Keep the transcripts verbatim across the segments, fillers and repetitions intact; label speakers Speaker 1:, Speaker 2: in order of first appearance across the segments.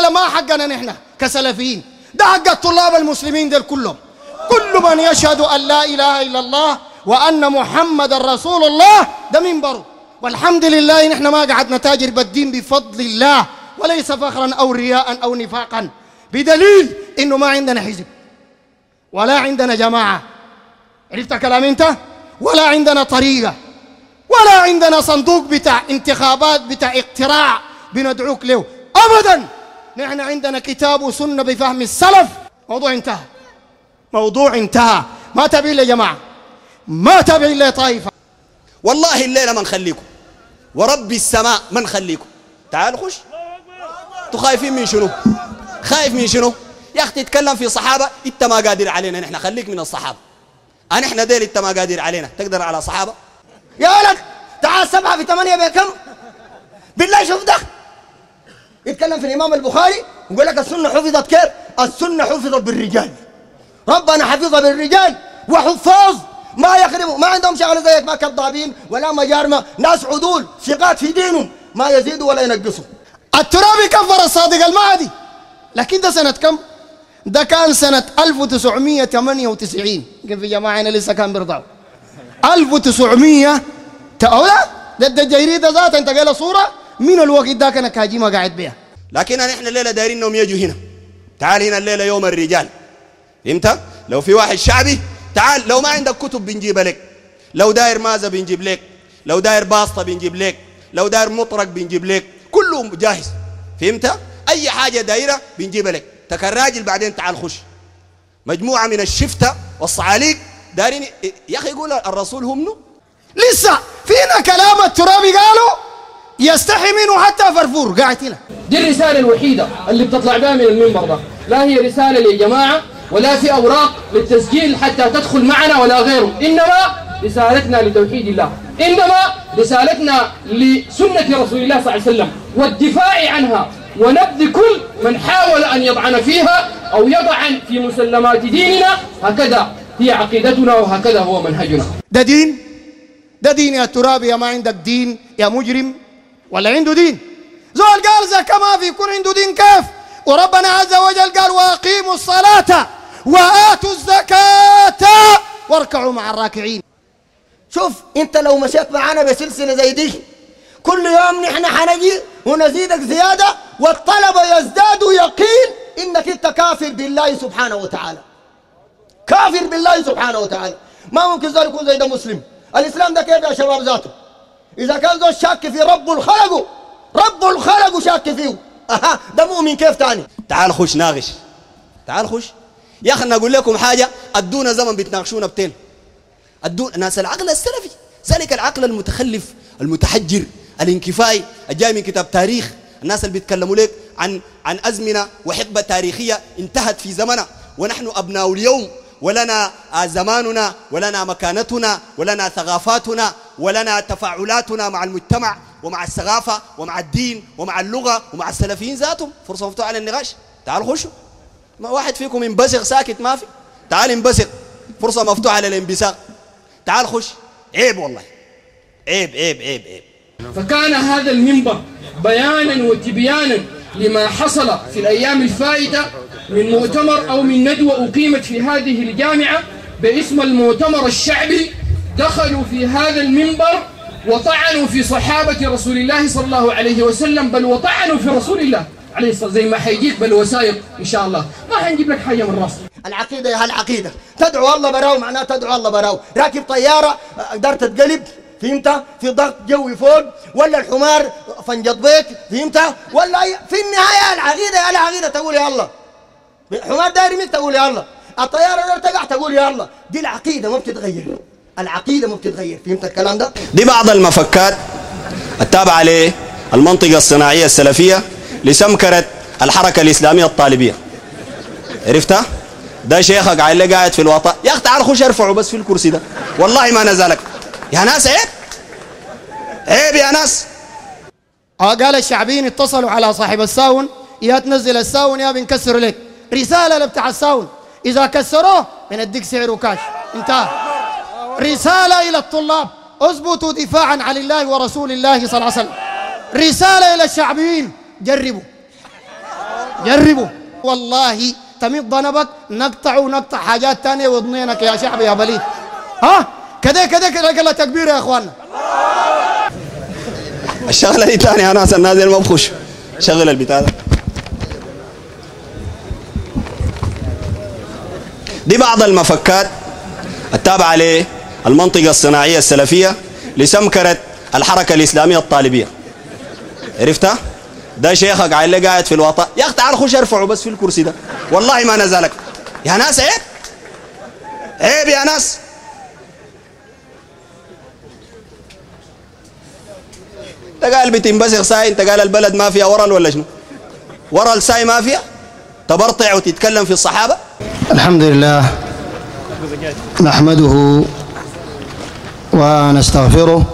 Speaker 1: الليلة ما حقنا نحن كسلفيين، ده حق الطلاب المسلمين دول كلهم. كل من يشهد أن لا إله إلا الله وأن محمد رسول الله ده منبره. والحمد لله نحن ما قعد نتاجر بالدين بفضل الله، وليس فخرا أو رياء أو نفاقا، بدليل إنه ما عندنا حزب ولا عندنا جماعة، عرفت كلام انت؟ ولا عندنا طريقة ولا عندنا صندوق بتاع انتخابات بتاع اقتراع بندعوك له أبدا. نحن عندنا كتاب وسنة بفهم السلف. موضوع انتهى، موضوع انتهى. ما تبي إلا جماعة، ما تبي إلا طائفة.
Speaker 2: والله الليلة ما نخليكم، ورب السماء ما نخليكم. تعالوا خش. انتوا خايفين من شنو؟ خايف من شنو؟ يا أخي تتكلم في صحابة أنت ما قادر علينا، نحن خليك من الصحابة. أنا إحنا ديل أنت ما قادر علينا، تقدر على صحابة؟
Speaker 3: يا ولد تعال سبعة في ثمانية بكم؟ بالله شوف ده يتكلم في الإمام البخاري ويقول لك السنة حفظت كيف؟ السنة حفظت بالرجال، ربنا حفظها بالرجال وحفاظ ما يخربوا، ما عندهم شغله زيك، ما كذابين ولا مجارمه، ناس عدول ثقات في دينهم ما يزيدوا ولا ينقصوا.
Speaker 1: الترابي كفر الصادق المهدي، لكن ده سنة كم؟ ده كان سنة ألف وتسعمية وثمانية وتسعين. يمكن في جماعة هنا لسه كان بيرضعوا ألف وتسعمية تقولا ده الجريدة ذات انت قايله صورة من الوقت ده كان كاجيمة قاعد بيها.
Speaker 2: لكن احنا الليلة دايرين انهم يجوا هنا. تعال هنا الليلة يوم الرجال، فهمت؟ لو في واحد شعبي تعال، لو ما عندك كتب بنجيب لك، لو داير مازة بنجيب لك، لو داير باسطة بنجيب لك، لو داير مطرق بنجيب لك، كله جاهز، فهمت؟ أي حاجة دايرة بنجيب لك. تكراجل بعدين تعال خش. مجموعة من الشفتة والصعاليق دايرين يا أخي يقول الرسول هم نو؟
Speaker 1: لسه فينا كلام الترابي قالوا يستحي منه حتى فرفور قاعد هنا.
Speaker 4: دي الرسالة الوحيدة اللي بتطلع بها من المنبر ده، لا هي رسالة للجماعة ولا في أوراق للتسجيل حتى تدخل معنا ولا غيره، إنما رسالتنا لتوحيد الله، إنما رسالتنا لسنة رسول الله صلى الله عليه وسلم والدفاع عنها ونبذ كل من حاول أن يطعن فيها أو يطعن في مسلمات ديننا. هكذا هي عقيدتنا وهكذا هو منهجنا.
Speaker 1: ده دين؟ ده دين يا ترابي؟ يا ما عندك دين يا مجرم؟ ولا عنده دين؟ زول قال زكاة ما في، يكون عنده دين كيف؟ وربنا عز وجل قال وأقيموا الصلاة وآتوا الزكاة واركعوا مع الراكعين.
Speaker 3: شوف انت لو مشيت معانا بسلسلة زي دي كل يوم نحن حنجي ونزيدك زيادة والطلبة يزدادوا يقين انك انت كافر بالله سبحانه وتعالى، كافر بالله سبحانه وتعالى. ما ممكن زول يكون زي ده مسلم. الاسلام ده كيف يا شباب ذاته؟ اذا كان زول شاك في رب الخلق، رب الخلق شاك فيه، اها ده مؤمن كيف تاني؟
Speaker 2: تعال خش ناقش، تعال خش يا اخي. نقول لكم حاجه، ادونا زمن بتناقشونا بتين، ادونا ناس العقل السلفي، ذلك العقل المتخلف المتحجر الانكفائي الجاي من كتاب تاريخ، الناس اللي بيتكلموا لك عن عن ازمنه وحقبه تاريخيه انتهت في زمنها، ونحن ابناء اليوم، ولنا زماننا ولنا مكانتنا ولنا ثقافاتنا ولنا تفاعلاتنا مع المجتمع ومع الثقافه ومع الدين ومع اللغه ومع السلفيين ذاتهم. فرصه مفتوحه للنقاش، تعالوا خشوا. ما واحد فيكم ينبسق ساكت ما في، تعال انبسق، فرصه مفتوحه للانبساق، تعال خش. عيب والله، عيب عيب عيب عيب.
Speaker 4: فكان هذا المنبر بيانا وتبيانا لما حصل في الأيام الفائتة من مؤتمر أو من ندوة أقيمت في هذه الجامعة باسم المؤتمر الشعبي. دخلوا في هذا المنبر وطعنوا في صحابة رسول الله صلى الله عليه وسلم، بل وطعنوا في رسول الله عليه الصلاة والسلام، زي ما حيجيك بالوثائق إن شاء الله. ما حنجيب لك حاجة من راسك.
Speaker 3: العقيدة يا هالعقيدة تدعو الله براو، معناها تدعو الله براو. راكب طيارة قدرت تتقلب، فهمت؟ في ضغط جوي فوق، ولا الحمار فنجط بيك، فهمت؟ ولا في النهاية العقيدة يا العقيدة تقول يا الله. الحمار داير يمك تقول يا الله، الطيارة داير تقع تقول يا الله. دي العقيدة ما بتتغير، العقيدة ما بتتغير، فهمت الكلام ده؟
Speaker 2: دي بعض المفكات التابعة للمنطقة الصناعية السلفية لسمكرة الحركة الإسلامية الطالبية، عرفتها؟ ده شيخك عيل قاعد في الوطأ، يا أخي تعال خش ارفعه بس في الكرسي ده، والله ما نزلك يا ناس. عيب عيب يا ناس.
Speaker 1: اه قال الشعبيين اتصلوا على صاحب الساون، يا تنزل الساون يا بنكسر لك. رسالة لبتاع الساون، إذا كسروه بنديك سعره كاش، انتهى. رسالة إلى الطلاب، اثبتوا دفاعا عن الله ورسول الله صلى الله عليه وسلم. رسالة إلى الشعبيين، جربوا جربوا والله تمد ذنبك نقطع ونقطع حاجات تانية وضنينك يا شعب يا بليد. ها كده كده كده كده تكبير يا اخوانا.
Speaker 2: الشغله دي تاني يا ناس النازل ما بخش شغل البتاع ده. دي بعض المفكات التابعه للمنطقه الصناعيه السلفيه لسمكره الحركه الاسلاميه الطالبيه. عرفتها؟ ده شيخك عيل قاعد في الوطا يا اخي تعال خش ارفعه بس في الكرسي ده والله ما نزلك يا ناس. عيب عيب يا ناس. انت قال بتنبسخ ساي، انت قال البلد ما فيها ورل ولا شنو؟ ورل ساي ما فيها؟ تبرطع وتتكلم في الصحابه؟
Speaker 1: الحمد لله نحمده ونستغفره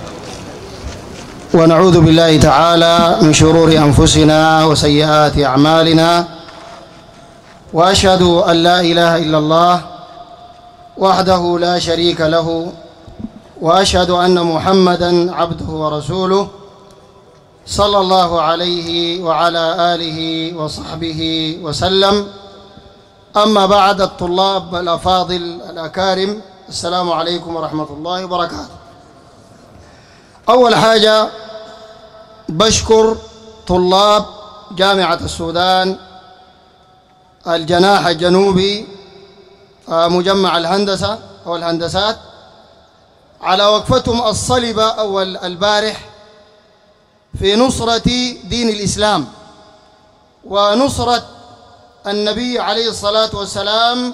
Speaker 1: ونعوذ بالله تعالى من شرور أنفسنا وسيئات أعمالنا، وأشهد أن لا إله إلا الله وحده لا شريك له، وأشهد أن محمدًا عبده ورسوله صلى الله عليه وعلى آله وصحبه وسلم. أما بعد، الطلاب الأفاضل الأكارم، السلام عليكم ورحمة الله وبركاته. أول حاجة بشكر طلاب جامعة السودان الجناح الجنوبي مجمع الهندسة أو الهندسات على وقفتهم الصلبة أول البارح في نصرة دين الإسلام ونصرة النبي عليه الصلاة والسلام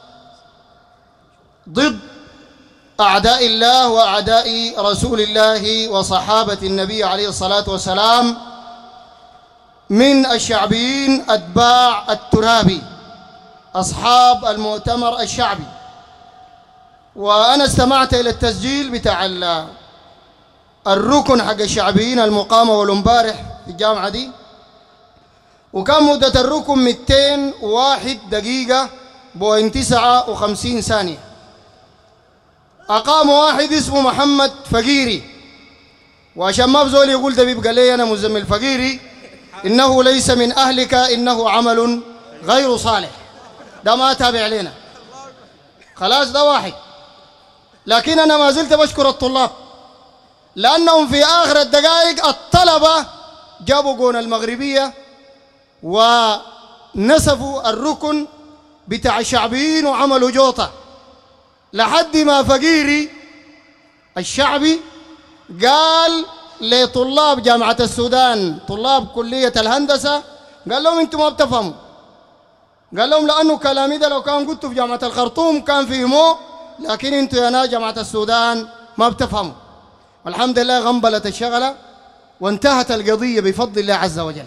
Speaker 1: ضد أعداء الله وأعداء رسول الله وصحابة النبي عليه الصلاة والسلام من الشعبيين أتباع الترابي أصحاب المؤتمر الشعبي. وأنا استمعت إلى التسجيل بتاع الركن حق الشعبيين المقامة والمبارح في الجامعة دي، وكان مدة الركن مئتين وواحد دقيقة بوين تسعة وخمسين ثانية. أقام واحد اسمه محمد فقيري، وعشان ما بزول يقول ده بيبقى لي أنا مزمل فقيري، إنه ليس من أهلك إنه عمل غير صالح، ده ما تابع لنا خلاص، ده واحد. لكن أنا ما زلت بشكر الطلاب لأنهم في آخر الدقائق الطلبة جابوا جون المغربية ونسفوا الركن بتاع الشعبيين وعملوا جوطة لحد ما فقيري الشعبي قال لطلاب جامعة السودان طلاب كلية الهندسة، قال لهم انتم ما بتفهموا، قال لهم لأنه كلامي ده لو كان قلت في جامعة الخرطوم كان فيه مو، لكن انتم يا ناس جامعة السودان ما بتفهموا. والحمد لله غنبلت الشغلة وانتهت القضية بفضل الله عز وجل.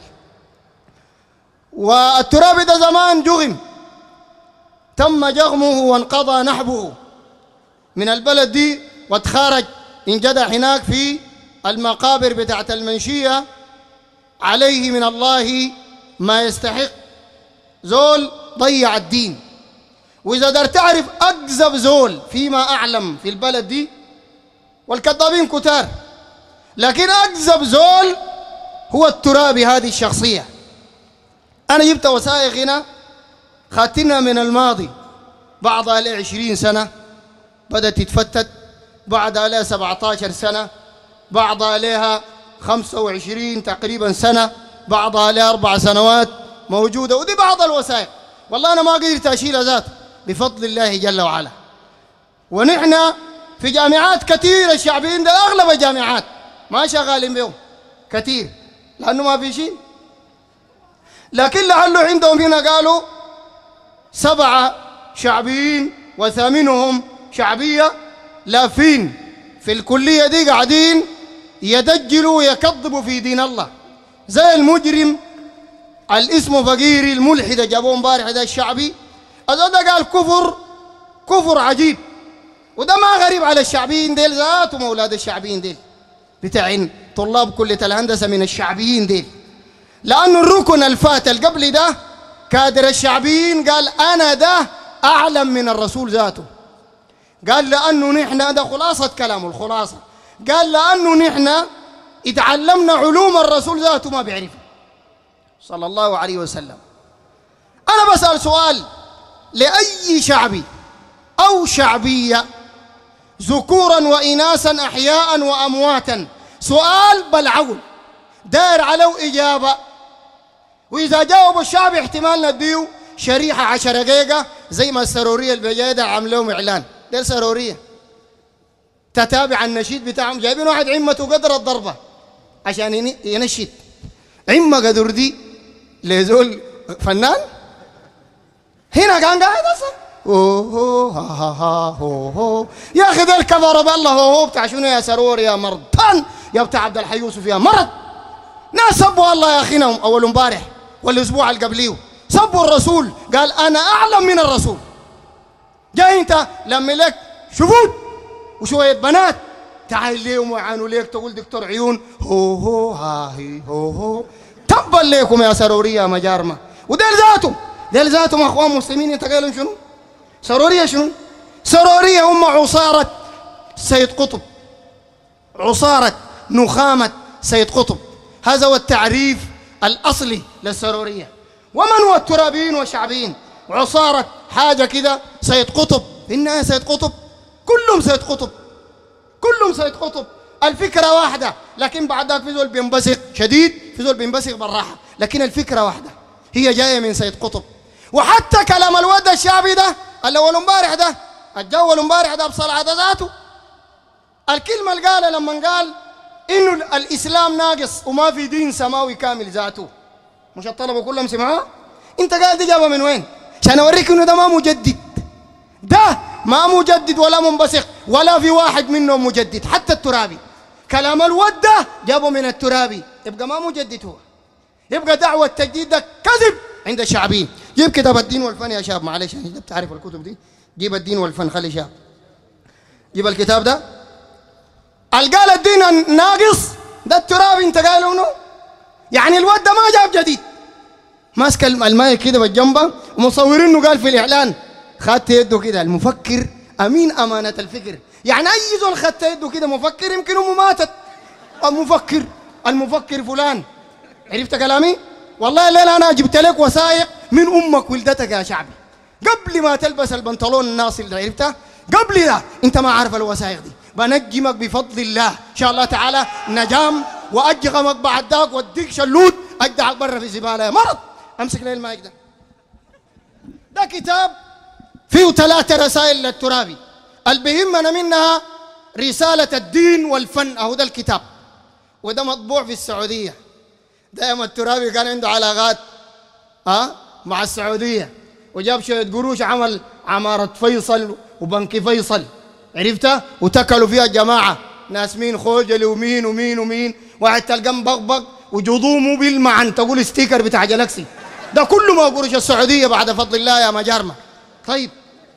Speaker 1: والترابي ده زمان جغم، تم جغمه وانقضى نحبه من البلد دي واتخارج انجدح هناك في المقابر بتاعة المنشية، عليه من الله ما يستحق. زول ضيع الدين، وإذا قدرت تعرف أكذب زول فيما أعلم في البلد دي، والكذابين كتار، لكن أكذب زول هو الترابي هذه الشخصية. أنا جبت وثائق هنا خاتنها من الماضي، بعضها لها عشرين سنة بدأت تتفتت، بعضها لها سبعة عشر سنة، بعضها لها خمسة وعشرين تقريبا سنة، بعضها لها أربع سنوات موجودة، ودي بعض الوثائق. والله أنا ما قدرت أشيلها ذاته بفضل الله جل وعلا. ونحن في جامعات كثير الشعبيين ده أغلب الجامعات ما شغالين بهم كثير لأنه ما في شيء، لكن لعله عندهم هنا قالوا سبعة شعبيين وثامنهم شعبية لافين في الكلية دي قاعدين يدجلوا ويكذبوا في دين الله، زي المجرم الاسم فقيري الملحد جابوه امبارح ده الشعبي، هذا ده قال كفر كفر عجيب، وده ما غريب على الشعبيين ديل ذاتهم اولاد الشعبيين ديل بتاعين طلاب كلية الهندسة من الشعبيين ديل، لأنه الركن الفات قبل ده كادر الشعبيين قال أنا ده أعلم من الرسول ذاته، قال لأنه نحن ده خلاصة كلامه الخلاصة، قال لأنه نحن اتعلمنا علوم الرسول ذاته ما بيعرفها، صلى الله عليه وسلم. أنا بسأل سؤال لأي شعبي أو شعبية ذكورا وإناثا أحياء وأمواتا، سؤال بالعقل داير عليه إجابة، وإذا جاوب الشعب احتمال نديه شريحة عشر دقيقة زي ما السرورية البجايدة عملوهم إعلان. ده السرورية تتابع النشيد بتاعهم، جايبين واحد عمته قدر الضربة عشان ينشد. عمة قدر دي لزول فنان هنا كان قاعد أصلا أوه ها ها ها هو هو. يا أخي ذا الكفر بالله هو هو بتاع شنو يا سرور يا مرضان يا بتاع عبد الحي يوسف يا مرض. ناس سبوا الله يا أخينا أول امبارح والأسبوع اللي قبليه سبوا الرسول، قال أنا أعلم من الرسول. جاي أنت لما لك شفوت وشوية بنات تعال ليهم ويعانوا ليك تقول دكتور عيون هو هو ها هي هو هو. تبا ليكم يا سرورية يا مجارمة. وديل ذاتهم ديل ذاتهم أخوان مسلمين يتقالون شنو؟ سرورية شنو؟ سرورية هم عصارة سيد قطب، عصارة نخامة سيد قطب. هذا هو التعريف الأصلي للسرورية. ومن هو الترابيين والشعبيين؟ عصارة حاجة كده سيد قطب، إنها سيد قطب كلهم سيد قطب كلهم سيد قطب. الفكرة واحدة، لكن بعد ذاك في زول بينبسق شديد في زول بينبسق بالراحة، لكن الفكرة واحدة هي جاية من سيد قطب. وحتى كلام الود الشعبي ده الأول امبارح ده الجو امبارح ده بصلعة ذاته، الكلمة اللي قالها لما قال إنه الإسلام ناقص وما في دين سماوي كامل ذاته، مش الطلبة كلهم سمعوها؟ أنت قاعد تجاوب من وين؟ عشان أوريك إنه ده ما مجدد، ده ما مجدد ولا منبسق ولا في واحد منهم مجدد. حتى الترابي كلام الود ده جابه من الترابي، يبقى ما مجدد هو، يبقى دعوة التجديد ده كذب عند الشعبيين. جيب كتاب الدين والفن يا شاب، معلش انت بتعرف الكتب دي، جيب الدين والفن خلي شاب، جيب الكتاب ده. القال الدين الناقص ده الترابي انت قايله منه، يعني الود ده ما جاب جديد، ماسك المايك كده بالجنبه ومصورينه قال في الاعلان خدت يده كده المفكر امين امانه الفكر، يعني اي زول خدت يده كده مفكر يمكن امه ماتت. المفكر المفكر فلان، عرفت كلامي؟ والله الليله انا جبت لك وثائق من امك ولدتك يا شعبي قبل ما تلبس البنطلون الناصل ده، عرفتها؟ قبل ده انت ما عارف الوثائق دي. بنجمك بفضل الله ان شاء الله تعالى نجام، واجغمك بعد ذاك واديك شلوت اجدعك برا في الزباله يا مرض. امسك لي المايك ده. ده كتاب فيه ثلاثة رسائل للترابي، اللي بيهمنا منها رسالة الدين والفن، اهو ده الكتاب، وده مطبوع في السعودية. دائما الترابي كان عنده علاقات ها مع السعودية، وجاب شوية قروش عمل عمارة فيصل وبنك فيصل، عرفتها؟ وتكلوا فيها الجماعة ناس مين خوجلي ومين ومين ومين، واحد تلقى بغبغ وجضومه بالمعن تقول ستيكر بتاع جلاكسي. ده كله ما قروش السعودية بعد فضل الله يا مجارمة. طيب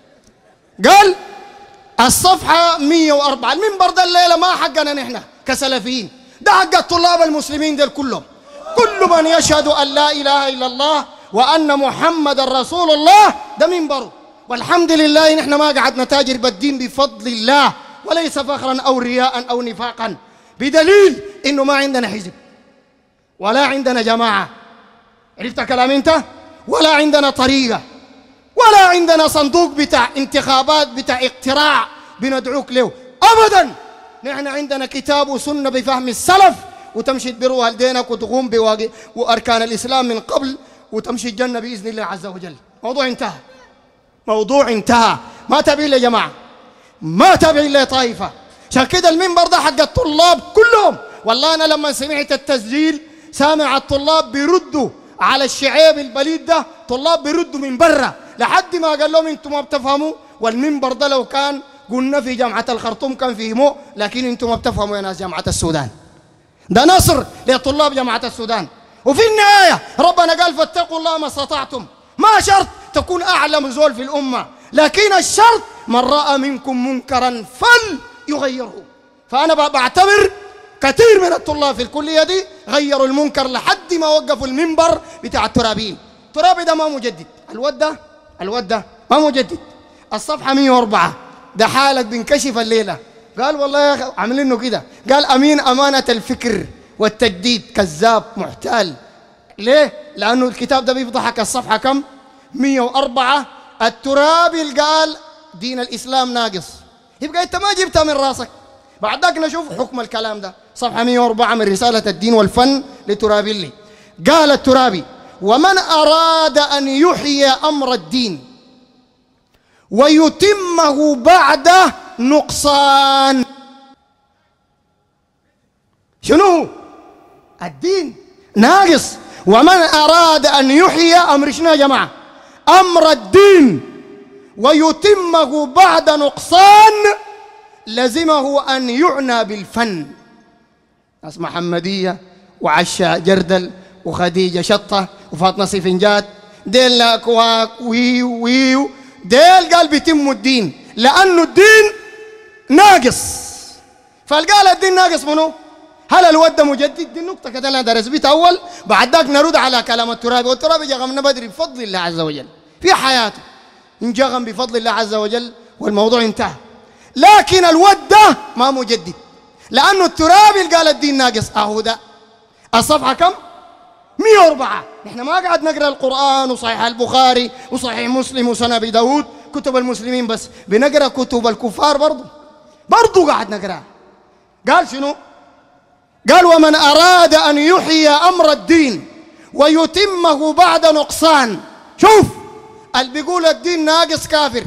Speaker 1: قال الصفحة مية وأربعة، المنبر ده الليلة ما حقنا نحن كسلفيين، ده حق الطلاب المسلمين دول كلهم، كل من يشهد أن لا إله إلا الله وأن محمد رسول الله ده منبره. والحمد لله نحن ما قعد نتاجر بالدين بفضل الله، وليس فخرا أو رياء أو نفاقا، بدليل إنه ما عندنا حزب ولا عندنا جماعة، عرفت كلام أنت؟ ولا عندنا طريقة ولا عندنا صندوق بتاع انتخابات بتاع اقتراع بندعوك له أبدا. نحن عندنا كتاب وسنة بفهم السلف، وتمشي تبروا والدينك وتقوم بواقع وأركان الإسلام من قبل وتمشي الجنة بإذن الله عز وجل. موضوع انتهى، موضوع انتهى. ما تبي إلا جماعة، ما تبي إلا طائفة. عشان كده المنبر ده حق الطلاب كلهم. والله أنا لما سمعت التسجيل سامع الطلاب بيردوا على الشعيب البليد ده، طلاب بيردوا من برا لحد ما قال لهم انتم ما بتفهموا، والمنبر ده لو كان قلنا في جامعة الخرطوم كان فهموا، لكن انتم ما بتفهموا يا ناس جامعة السودان. ده نصر لطلاب جامعة السودان. وفي النهاية ربنا قال فاتقوا الله ما استطعتم. ما شرط تكون أعلم زول في الأمة، لكن الشرط من رأى منكم منكرا فليغيره. فأنا بعتبر كثير من الطلاب في الكلية دي غيروا المنكر لحد ما وقفوا المنبر بتاع الترابيين. الترابي ده ما مجدد، الود ده الود ده ما مجدد. الصفحة مية وأربعة ده حالك بنكشف الليلة. قال والله يا أخي عاملينه كده، قال أمين أمانة الفكر والتجديد، كذاب محتال. ليه؟ لأنه الكتاب ده بيفضحك. الصفحة كم؟ مية وأربعة. الترابي قال دين الإسلام ناقص، يبقى أنت ما جبتها من راسك. بعد ذاك نشوف حكم الكلام ده. صفحة مية وأربعة من رسالة الدين والفن لترابي. قال الترابي: ومن أراد أن يحيي أمر الدين ويتمه بعد نقصان. شنو؟ الدين ناقص. ومن أراد أن يحيي أمر شنو يا جماعة؟ أمر الدين ويتمه بعد نقصان لزمه أن يعنى بالفن. ناس محمدية وعشا جردل وخديجة شطة وفاطمة سفنجات ديل لاكواك ويو ويو ديل قال بيتم الدين لأنه الدين ناقص. فالقال الدين ناقص منه. هل الود مجدد؟ دي النقطة كده أنا درس بيت أول. بعد ذاك نرد على كلام الترابي. والترابي جغمنا بدري بفضل الله عز وجل في حياته، انجغم بفضل الله عز وجل والموضوع انتهى. لكن الود ده ما مجدد، لأنه الترابي قال الدين ناقص. أهو ده الصفحة كم؟ مية وأربعة. نحن ما قاعد نقرأ القرآن وصحيح البخاري وصحيح مسلم وسنن أبي داود كتب المسلمين بس، بنقرأ كتب الكفار برضو برضو قاعد نقرأ. قال شنو؟ قال: ومن أراد أن يحيي أمر الدين ويتمه بعد نقصان. شوف اللي بيقول الدين ناقص كافر.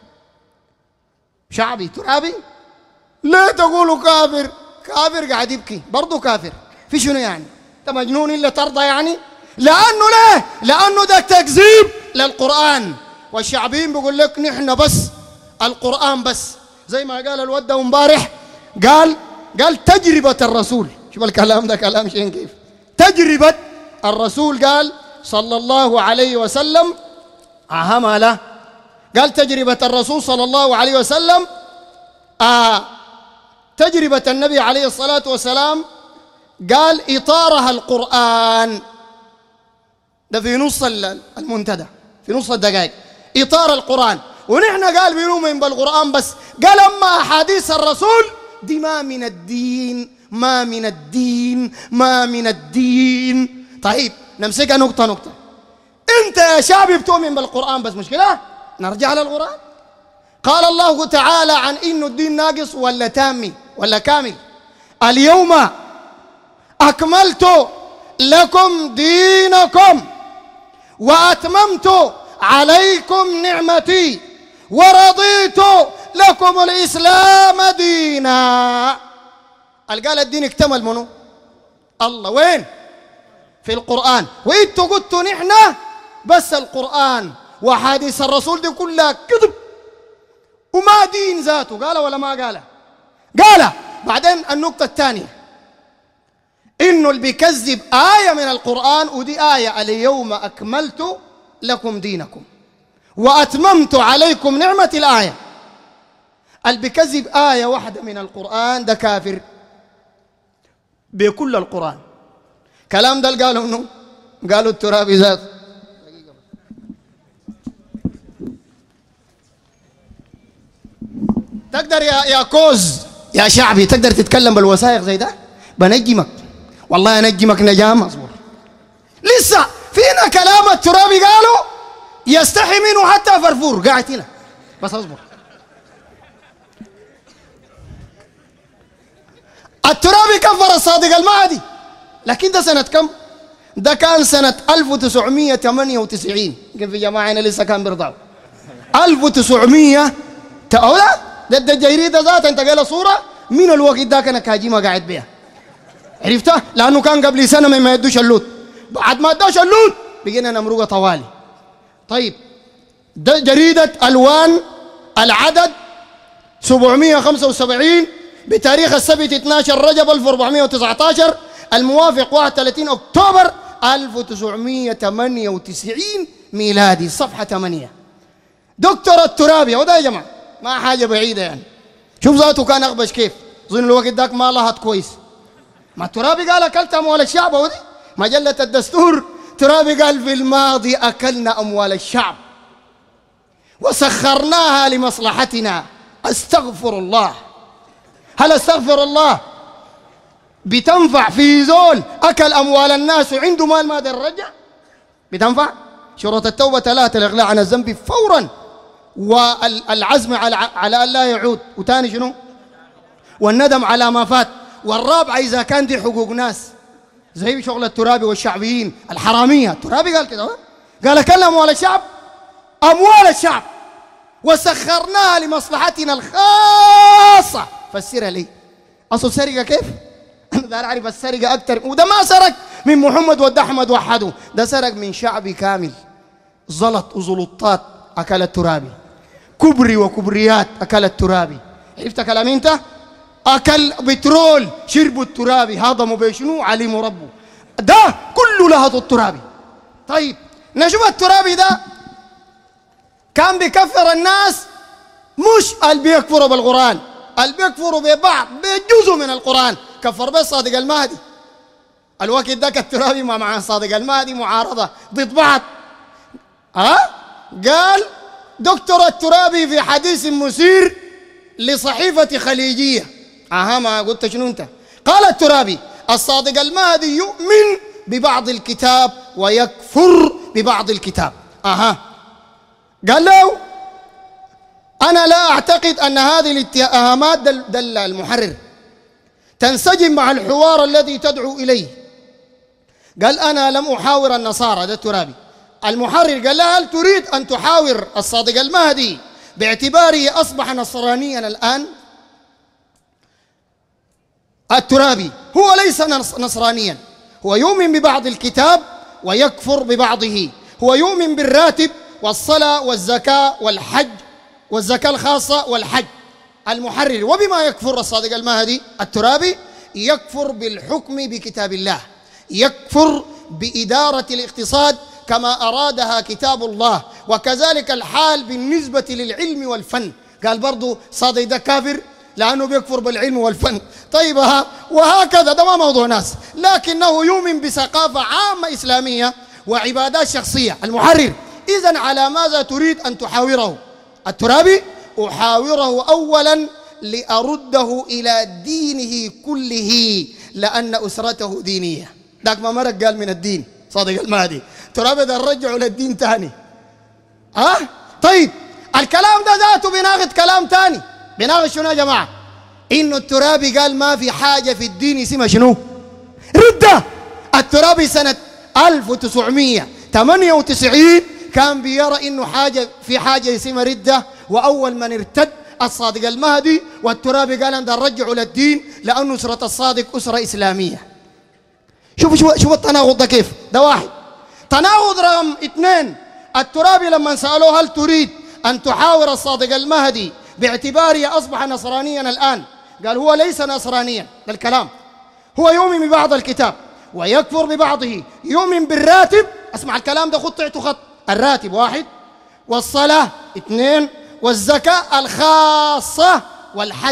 Speaker 1: شعبي ترابي لا تقولوا كافر. كافر قاعد يبكي برضو كافر. في شنو يعني؟ انت مجنون الا ترضى يعني؟ لانه ليه؟ لانه ده تكذيب للقران. والشعبيين بيقول لك نحن بس القران بس، زي ما قال الود ده امبارح. قال قال تجربه الرسول. شوف الكلام ده كلام شين كيف. تجربه الرسول قال صلى الله عليه وسلم اهم له. قال تجربه الرسول صلى الله عليه وسلم آه تجربه النبي عليه الصلاه والسلام قال إطارها القرآن. ده في نص المنتدى، في نص الدقائق إطار القرآن. ونحن قال بنؤمن بالقرآن بس. قال أما أحاديث الرسول دي ما من الدين، ما من الدين، ما من الدين. طيب نمسكها نقطة نقطة. أنت يا شعبي بتؤمن بالقرآن بس، مشكلة نرجع للقرآن. قال الله تعالى عن إنه الدين ناقص ولا تامي ولا كامل. اليوم أكملت لكم دينكم وأتممت عليكم نعمتي ورضيت لكم الإسلام دينا. قال الدين اكتمل منه الله وين؟ في القرآن. وإنتوا قلتوا نحن بس القرآن وحديث الرسول دي كلها كذب وما دين ذاته. قال ولا ما قال؟ قال. بعدين النقطة الثانية إنه اللي بيكذب آية من القرآن، ودي آية اليوم أكملت لكم دينكم وأتممت عليكم نعمة. الآية اللي بيكذب آية واحدة من القرآن ده كافر بكل القرآن. كلام ده قالوا منه؟ قالوا الترابي ذات. تقدر يا يا كوز يا شعبي تقدر تتكلم بالوثائق زي ده؟ بنجمك والله انجمك نجام. اصبر لسه فينا كلام الترابي قالوا يستحي منه حتى فرفور قاعد هنا بس. اصبر. الترابي كفر الصادق المهدي، لكن ده سنة كم؟ ده كان سنة ألف وتسعمية وثمانية وتسعين. كيف يا جماعة أنا لسه كان بيرضعوا ألف وتسعمية تقولا ده ده جريدة ذات. انت قال صورة من الوقت ده كان كاجيمة قاعد بيها، عرفتها؟ لأنه كان قبل سنة ما يدوش اللوت. بعد ما ادوش اللوت بقينا نمرقة طوالي. طيب ده جريدة ألوان العدد سبعمية وخمسة وسبعين بتاريخ السبت اثني عشر رجب ألف وأربعمية وتسعة عشر الموافق واحد وثلاثين أكتوبر ألف وتسعمية وثمانية وتسعين ميلادي، صفحة ثمانية. دكتور الترابي وده يا جماعة ما حاجة بعيدة يعني. شوف ذاته كان أغبش كيف. ظن الوقت ذاك ما لهت كويس. ما الترابي قال أكلت أموال الشعب. ودي مجلة الدستور ترابي قال في الماضي أكلنا أموال الشعب وسخرناها لمصلحتنا. أستغفر الله. هل أستغفر الله بتنفع في زول أكل أموال الناس وعنده مال ما قدر يرجع؟ بتنفع؟ شروط التوبة ثلاثة: الإقلاع عن الذنب فورا، والعزم على على أن لا يعود، وتاني شنو؟ والندم على ما فات، والرابعة إذا كان دي حقوق ناس زي شغل الترابي والشعبيين الحرامية. الترابي قال كده، قال كل أموال الشعب أموال الشعب وسخرناها لمصلحتنا الخاصة. فسرها لي. أصل سرقة كيف؟ أنا دار أعرف السرقة أكثر، وده ما سرق من محمد ود أحمد وحده، ده سرق من شعبي كامل. زلط وزلطات أكل الترابي، كبري وكبريات أكل الترابي. عرفت كلامي أنت؟ أكل بترول شربوا الترابي، هضموا بشنو؟ علموا ربه. ده كله لهض الترابي. طيب نشوف الترابي ده كان بيكفر الناس، مش اللي بيكفروا بالقرآن، اللي بيكفروا ببعض بجزء من القرآن. كفر به صادق المهدي الوقت ده، الترابي مع صادق المهدي معارضة ضد بعض. ها؟ قال دكتور الترابي في حديث مثير لصحيفة خليجية، أها ما قلت شنو أنت؟ قال الترابي: الصادق المهدي يؤمن ببعض الكتاب ويكفر ببعض الكتاب. أها قال له: أنا لا أعتقد أن هذه الاتهامات دل, دل المحرر تنسجم مع الحوار الذي تدعو إليه. قال: أنا لم أحاور النصارى. ده الترابي. المحرر قال له: هل تريد أن تحاور الصادق المهدي باعتباره أصبح نصرانيا الآن؟ الترابي: هو ليس نصرانيا، هو يؤمن ببعض الكتاب ويكفر ببعضه، هو يؤمن بالراتب والصلاة والزكاة والحج والزكاة الخاصة والحج. المحرر: وبما يكفر الصادق المهدي؟ الترابي: يكفر بالحكم بكتاب الله، يكفر بإدارة الاقتصاد كما أرادها كتاب الله، وكذلك الحال بالنسبة للعلم والفن. قال برضو صادق ده كافر لأنه بيكفر بالعلم والفن. طيب ها وهكذا، ده ما موضوع ناس، لكنه يؤمن بثقافة عامة إسلامية وعبادات شخصية. المحرر: إذن على ماذا تريد أن تحاوره؟ الترابي: أحاوره أولا لأرده إلى دينه كله، لأن أسرته دينية. ذاك ما مرق قال من الدين صادق المهدي، ترابي ده رجعه للدين تاني. ها أه؟ طيب الكلام ده ذاته بيناقض كلام تاني. بيناقض شنو يا جماعة؟ إنه الترابي قال ما في حاجة في الدين اسمها شنو؟ ردة. الترابي سنة ألف وتسعمية وثمانية وتسعين كان بيرى إنه حاجة في حاجة اسمها ردة، وأول من ارتد الصادق المهدي، والترابي قال أن نرجعه للدين لأن أسرة الصادق أسرة إسلامية. شوفوا شوف شوف التناقض ده كيف. ده واحد. تناقض رقم اثنين: الترابي لما سألوه هل تريد أن تحاور الصادق المهدي باعتباره أصبح نصرانيا الآن؟ قال هو ليس نصرانيا. ده الكلام. هو يؤمن ببعض الكتاب ويكفر ببعضه، يؤمن بالراتب. اسمع الكلام ده، خط تعطوا خط. الراتب واحد، والصلاة اثنين، والزكاة الخاصة والحج.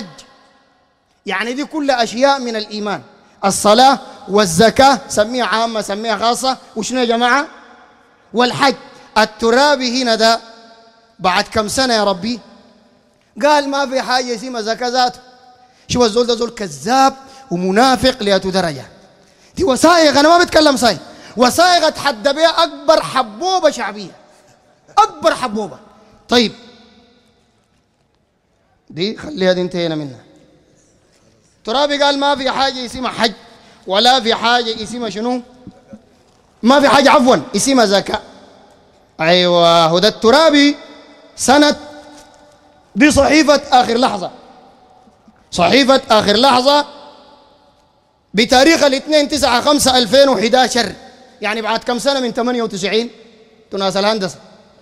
Speaker 1: يعني دي كل أشياء من الإيمان. الصلاة والزكاة سميها عامة سميها خاصة، وشنو يا جماعة؟ والحج. الترابي هنا ده بعد كم سنة يا ربي قال ما في حاجة اسمها زكاة ذاته. شوف الزول ده زول كذاب ومنافق لأتو درجة. دي وثائق، أنا ما بتكلم صحيح، وثائق اتحدى بها أكبر حبوبة شعبية، أكبر حبوبة. طيب دي خليها دي انتهينا منها. ترابي قال ما في حاجة اسمها حج، ولا في حاجة اسمها شنو؟ ما في حاجة عفوا اسمها زكاة. أيوة هو ده الترابي. سنة دي صحيفة آخر لحظة، صحيفة آخر لحظة بتاريخ الاثنين تسعة خمسة ألفين وأحد عشر، يعني بعد كم سنة من ثمانية وتسعين تناس الهندسة.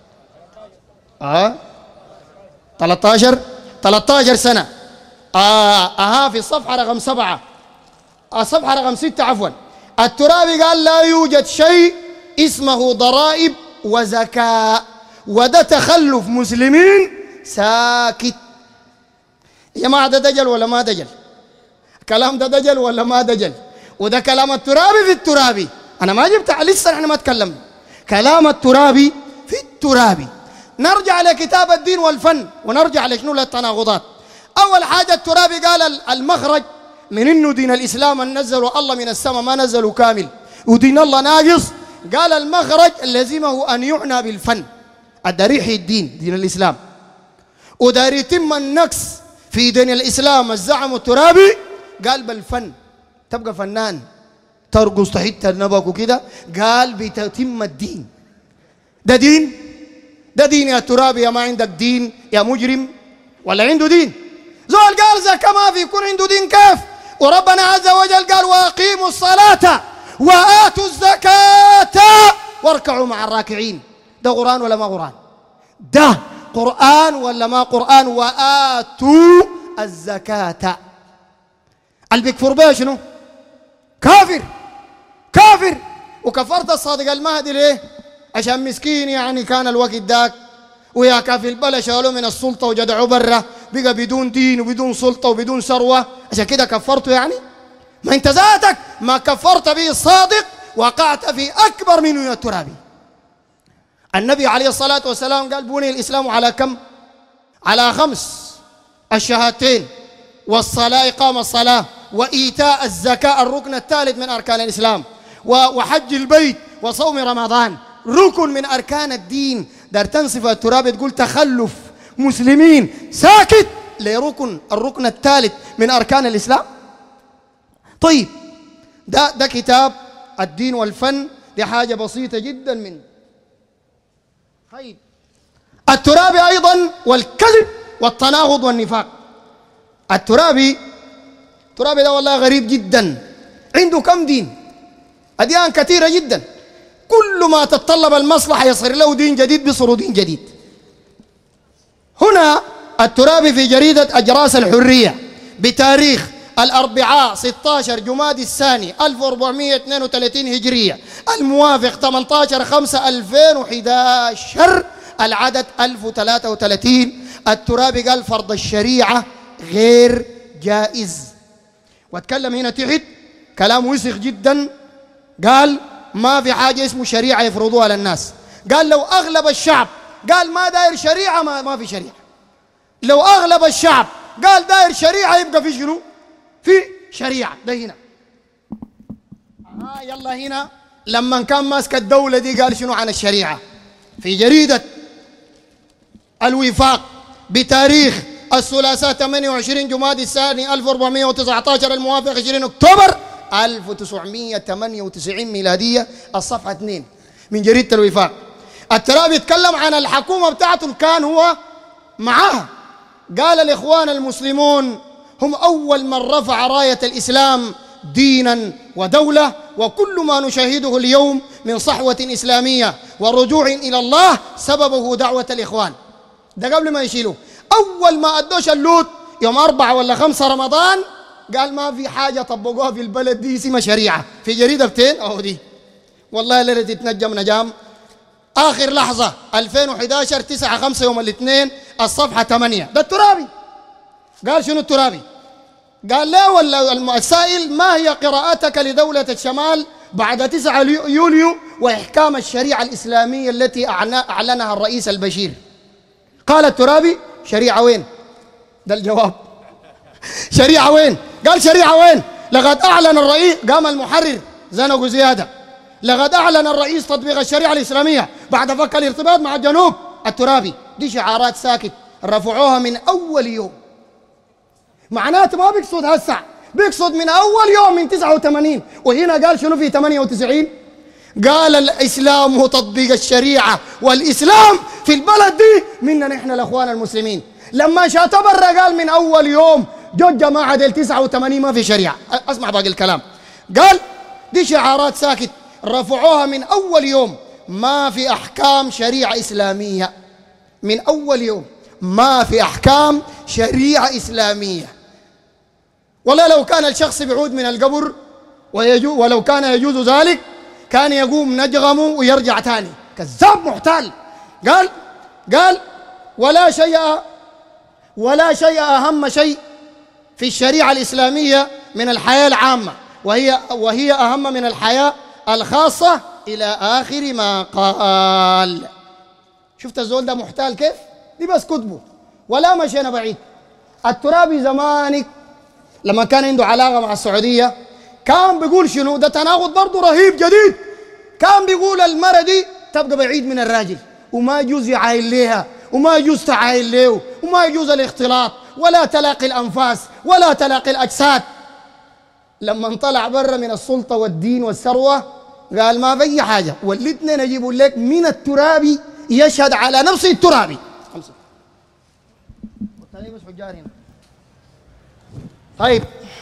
Speaker 1: آه ثلاثة عشر ثلاثة عشر سنة. آه أها في الصفحة رقم سبعة، الصفحة رقم ستة عفوا. الترابي قال لا يوجد شيء اسمه ضرائب وزكاة، وده تخلف مسلمين ساكت. يا جماعة ده دجل ولا ما دجل؟ كلام ده دجل ولا ما دجل؟ وده كلام الترابي في الترابي. أنا ما جبت لسه، نحن ما تكلمنا. كلام الترابي في الترابي. نرجع لكتاب الدين والفن ونرجع لشنو للتناقضات. أول حاجة الترابي قال المخرج من إنه دين الإسلام نزلوا الله من السماء ما نزلوا كامل، ودين الله ناقص قال المخرج لزمه أن يعنى بالفن. الداري يحيي الدين، دين الإسلام، ودار يتم النقص في دين الإسلام الزعم الترابي، قال بالفن تبقى فنان ترقص تحت النبك وكده، قال بتتم الدين. ده دين؟ ده دين يا ترابي؟ يا ما عندك دين يا مجرم؟ ولا عنده دين؟ زول قال زكاة ما في يكون عنده دين كيف؟ وربنا عز وجل قال وأقيموا الصلاة وآتوا الزكاة واركعوا مع الراكعين. ده قرآن ولا ما قرآن؟ ده قرآن ولا ما قرآن؟ وآتوا الزكاة. اللي بيكفر بها شنو؟ كافر كافر. وكفرت الصادق المهدي ليه؟ عشان مسكين يعني كان الوقت داك ويا كافي البلا شالوه من السلطة وجدعوه برا، بقى بدون دين وبدون سلطة وبدون ثروة، عشان كده كفرته يعني؟ ما انت ذاتك ما كفرت به الصادق وقعت في أكبر منه يا الترابي. النبي عليه الصلاة والسلام قال بني الإسلام على كم؟ على خمس: الشهادتين، والصلاة إقام الصلاة، وإيتاء الزكاة الركن الثالث من أركان الإسلام، وحج البيت، وصوم رمضان، ركن من أركان الدين. دار تنصف الترابي تقول تخلف مسلمين ساكت لركن الركن الثالث من أركان الإسلام؟ طيب ده ده كتاب الدين والفن، دي حاجة بسيطة جدا من طيب الترابي أيضا والكذب والتناقض والنفاق. الترابي الترابي ده والله غريب جدا، عنده كم دين؟ أديان كثيرة جدا، كل ما تتطلب المصلحة يصير له دين جديد بيصير دين جديد. هنا الترابي في جريدة أجراس الحرية بتاريخ الأربعاء ستة عشر جمادي الثاني ألف وأربعمائة واثنين وثلاثين هجرية الموافق ثمانية عشر خمسة ألفين وأحد عشر العدد ألف وثلاثة وثلاثين، الترابي قال فرض الشريعة غير جائز. واتكلم هنا تحت كلام وسخ جدا، قال ما في حاجة اسمه شريعة يفرضوها للناس. قال لو أغلب الشعب قال ما داير شريعة ما, ما في شريعة. لو أغلب الشعب قال داير شريعة يبقى في شنو؟ في شريعة. ده هنا آه يلا هنا لما كان ماسك الدولة دي قال شنو عن الشريعة؟ في جريدة الوفاق بتاريخ الثلاثاء ثمانية وعشرين جمادي الثاني ألف وأربعمائة وتسعة عشر الموافق عشرين أكتوبر ألف وتسعمائة وثمانية وتسعين ميلادية، الصفحة اثنين من جريدة الوفاق. الترابي يتكلم عن الحكومة بتاعته كان هو معها. قال الإخوان المسلمون هم أول من رفع راية الإسلام دينا ودولة، وكل ما نشاهده اليوم من صحوة إسلامية ورجوع إلى الله سببه دعوة الإخوان. ده قبل ما يشيلوا. أول ما أدوش اللوت يوم أربعة ولا خمسة رمضان قال ما في حاجة طبقوها في البلد دي اسمها شريعة. في جريدة بتين أهو دي والله ليلة تتنجم نجام آخر لحظة ألفين وأحد عشر تسعة خمسة يوم الاثنين الصفحة ثمانية. ده الترابي قال شنو الترابي؟ قال لا ولا السائل ما هي قراءتك لدولة الشمال بعد تسعة يوليو وإحكام الشريعة الإسلامية التي أعلنها الرئيس البشير؟ قال الترابي شريعة وين؟ ده الجواب. شريعة وين؟ قال شريعة وين؟ لقد أعلن الرئيس، قام المحرر زنقوا زيادة، لقد أعلن الرئيس تطبيق الشريعة الإسلامية بعد فك الارتباط مع الجنوب. الترابي دي شعارات ساكت رفعوها من أول يوم. معناته ما بيقصد هسع، بيقصد من أول يوم من تسعة وثمانين. وهنا قال شنو في ثمانية وتسعين؟ قال الإسلام هو تطبيق الشريعة، والإسلام في البلد دي منا نحن الأخوان المسلمين. لما شات برا قال من أول يوم جو الجماعة ديل تسعة وثمانين ما في شريعة. أسمع باقي الكلام. قال دي شعارات ساكت رفعوها من أول يوم، ما في أحكام شريعة إسلامية. من أول يوم ما في أحكام شريعة إسلامية. ولا لو كان الشخص بعود من القبر ويجو ولو كان يجوز ذلك كان يقوم نجغمه ويرجع تاني. كذاب محتال. قال قال ولا شيء ولا شيء أهم شيء في الشريعة الإسلامية من الحياة العامة، وهي وهي أهم من الحياة الخاصة إلى آخر ما قال. شفت الزول ده محتال كيف؟ دي بس كتبه ولا مشينا بعيد. الترابي زمانك لما كان عنده علاقة مع السعودية كان بيقول شنو؟ ده تناقض برضه رهيب جديد. كان بيقول المرأة دي تبقى بعيد من الراجل وما يجوز يعاين ليها وما يجوز تعاين له وما يجوز الاختلاط ولا تلاقي الأنفاس ولا تلاقي الأجساد. لما طلع برا من السلطة والدين والثروة قال ما في حاجة، والاثنين يجيبوا لك من الترابي يشهد على نفس الترابي. طيب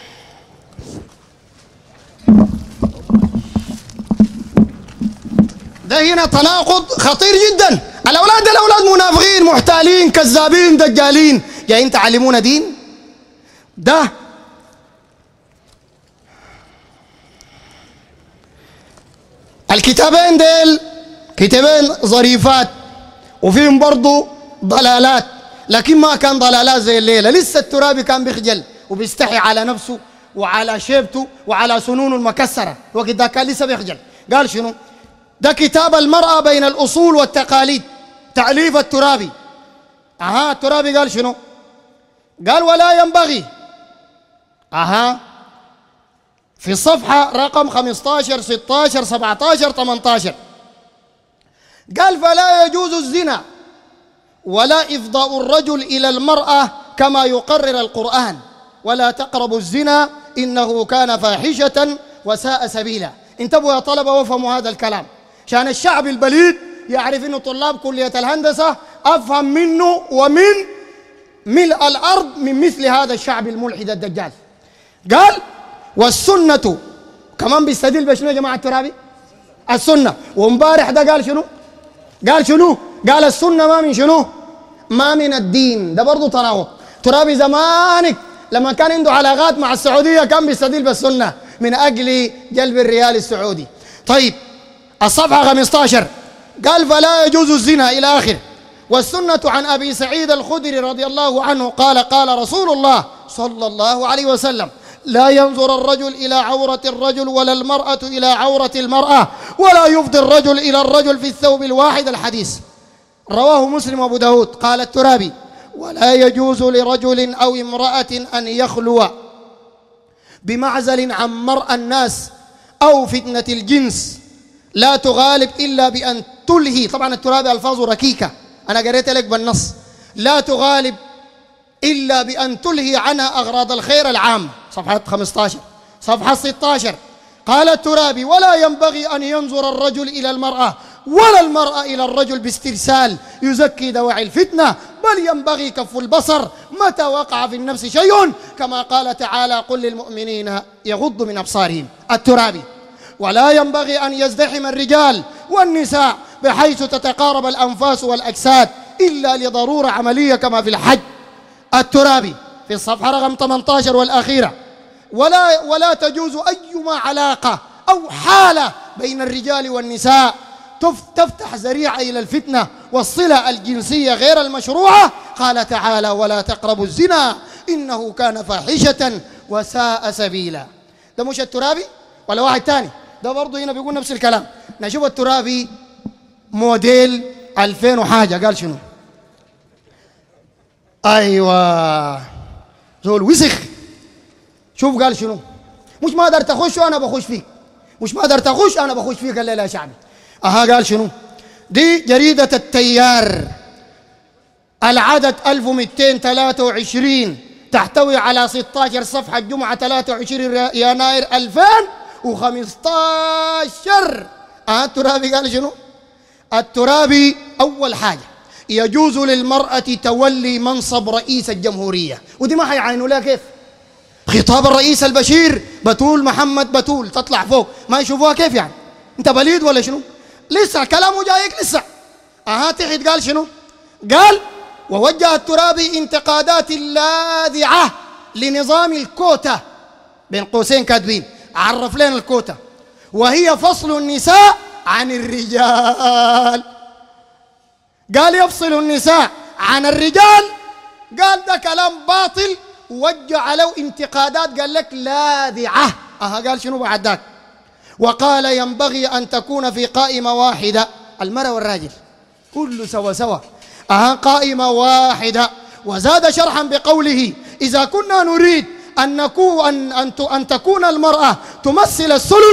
Speaker 1: ده هنا تناقض خطير جدا. الأولاد الأولاد منافقين محتالين كذابين دجالين جايين تعلمونا دين. ده الكتابين ديل كتابين ظريفات وفيهم برضو ضلالات، لكن ما كان ضلالات زي الليلة. لسه الترابي كان بيخجل وبيستحي على نفسه وعلى شيبته وعلى سنونه المكسرة، وقت ده كان لسه بيخجل. قال شنو؟ ده كتاب المرأة بين الأصول والتقاليد، تأليف الترابي. أها الترابي قال شنو؟ قال ولا ينبغي، أها في الصفحة رقم خمسة عشر ستة عشر سبعة عشر ثمانية عشر قال فلا يجوز الزنا ولا إفضاء الرجل إلى المرأة كما يقرر القرآن، ولا تقربوا الزنا إنه كان فاحشة وساء سبيلا. انتبهوا يا طلبة وافهموا هذا الكلام عشان الشعب البليد يعرف إنه طلاب كلية الهندسة أفهم منه ومن ملء الأرض من مثل هذا الشعب الملحد الدجال. قال والسنة كمان بيستدل بشنو يا جماعة الترابي؟ السنة. ومبارح ده قال شنو؟ قال شنو؟ قال السنة ما من شنو؟ ما من الدين. ده برضو تناقض. ترابي زمانك لما كان عنده علاقات مع السعودية كان بيستدل بالسنة من أجل جلب الريال السعودي. طيب الصفحة خمسة عشر قال فلا يجوز الزنا إلى آخر. والسنة عن أبي سعيد الخدري رضي الله عنه قال قال رسول الله صلى الله عليه وسلم لا ينظر الرجل إلى عورة الرجل ولا المرأة إلى عورة المرأة ولا يفضي الرجل إلى الرجل في الثوب الواحد. الحديث رواه مسلم وأبو داود. قال الترابي ولا يجوز لرجل أو امرأة أن يخلو بمعزل عن مرأى الناس أو فتنة الجنس لا تغالب إلا بأن تلهي. طبعا الترابي ألفاظه ركيكة أنا قريت لك بالنص. لا تغالب إلا بأن تلهي عنها أغراض الخير العام. صفحة خمسة عشر. صفحة ستة عشر قال الترابي ولا ينبغي أن ينظر الرجل إلى المرأة ولا المرأة إلى الرجل باسترسال يزكي دواعي الفتنة، بل ينبغي كف البصر متى وقع في النفس شيء كما قال تعالى قل للمؤمنين يغضوا من أبصارهم. الترابي ولا ينبغي أن يزدحم الرجال والنساء بحيث تتقارب الأنفاس والأجساد إلا لضرورة عملية كما في الحج. الترابي في الصفحة رقم ثمانية عشر والأخيرة ولا ولا تجوز أيما علاقة أو حالة بين الرجال والنساء تفتح ذريعة إلى الفتنة والصلة الجنسية غير المشروعة. قال تعالى ولا تقربوا الزنا إنه كان فاحشة وساء سبيلا. ده مش الترابي ولا واحد تاني؟ ده برضه هنا بيقول نفس الكلام. نشوف الترابي موديل ألفين وحاجة قال شنو؟ أيوة زول وسخ. شوف قال شنو؟ مش ما قدرت أخش وأنا بخش فيك، مش ما قدرت أخش أنا بخش فيك الليلة يا شعبي. أها قال شنو؟ دي جريدة التيار العدد ألف ومئتين وثلاثة وعشرين تحتوي على ستة عشر صفحة الجمعة ثلاثة وعشرين يناير ألفين وخمسة عشر. أها الترابي قال شنو؟ الترابي أول حاجة يجوز للمرأة تولي منصب رئيس الجمهورية، ودي ما حيعينوا لها كيف؟ خطاب الرئيس البشير بتول محمد بتول تطلع فوق ما يشوفوها كيف يعني؟ انت بليد ولا شنو؟ لسه كلامه جايك لسه. اها تحت قال شنو؟ قال ووجه الترابي انتقادات لاذعة لنظام الكوتا بين قوسين كاتبين عرف لنا الكوتا وهي فصل النساء عن الرجال. قال يفصل النساء عن الرجال، قال ده كلام باطل ووجه له انتقادات قال لك لاذعة. اها قال شنو بعد ذاك؟ وقال ينبغي أن تكون في قائمة واحدة المرأة والراجل كله سوا سوا. أها قائمة واحدة. وزاد شرحا بقوله إذا كنا نريد أن نكون أن, أن, أن تكون المرأة تمثل الثلث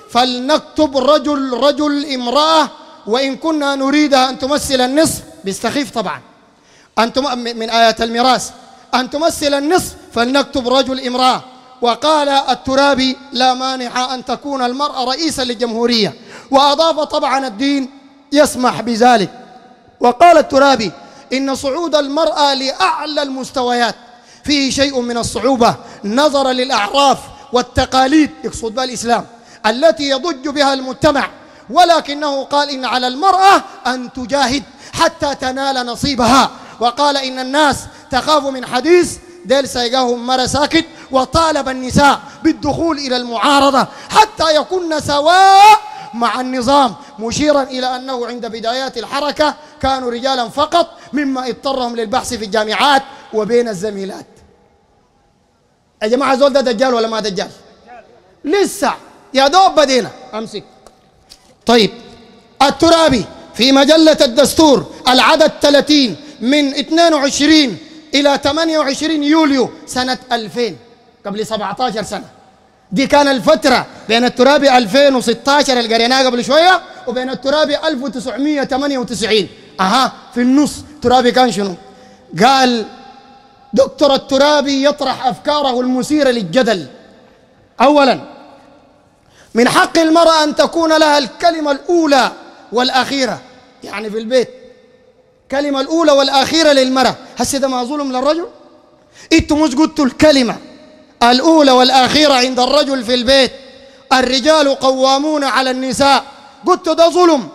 Speaker 1: فلنكتب رجل رجل امرأة، وإن كنا نريدها أن تمثل النصف بيستخف طبعا أن تم... من آيات الميراث أن تمثل النصف فلنكتب رجل امرأة. وقال الترابي لا مانع أن تكون المرأة رئيسا للجمهورية، وأضاف طبعا الدين يسمح بذلك. وقال الترابي إن صعود المرأة لأعلى المستويات فيه شيء من الصعوبة نظرا للأعراف والتقاليد، يقصد بها الإسلام، التي يضج بها المجتمع، ولكنه قال إن على المرأة أن تجاهد حتى تنال نصيبها. وقال إن الناس تخاف من حديث ديل سيقاهم مرة ساكت، وطالب النساء بالدخول إلى المعارضة حتى يكون سواء مع النظام، مشيرا إلى أنه عند بدايات الحركة كانوا رجالا فقط، مما اضطرهم للبحث في الجامعات وبين الزميلات. يا جماعة زول ده دجال ولا ما دجال؟ لسه يا دوب بدينا. أمسك. طيب الترابي في مجلة الدستور العدد ثلاثين من اثنين وعشرين إلى ثمانية وعشرين يوليو سنة ألفين، قبل سبعة عشر سنة. دي كان الفترة بين الترابي ألفين وستة عشر اللي قريناها قبل شوية وبين الترابي ألف وتسعمائة وثمانية وتسعين. أها في النص ترابي كان شنو؟ قال دكتور الترابي يطرح أفكاره المثيرة للجدل. أولا، من حق المرأة أن تكون لها الكلمة الأولى والأخيرة، يعني في البيت كلمة الأولى والأخيرة للمرأة. هسه ده ما ظلم للرجل؟ انتوا مش قلتوا الكلمة الأولى والأخيرة عند الرجل في البيت؟ الرجال قوامون على النساء، قلتوا ده ظلم.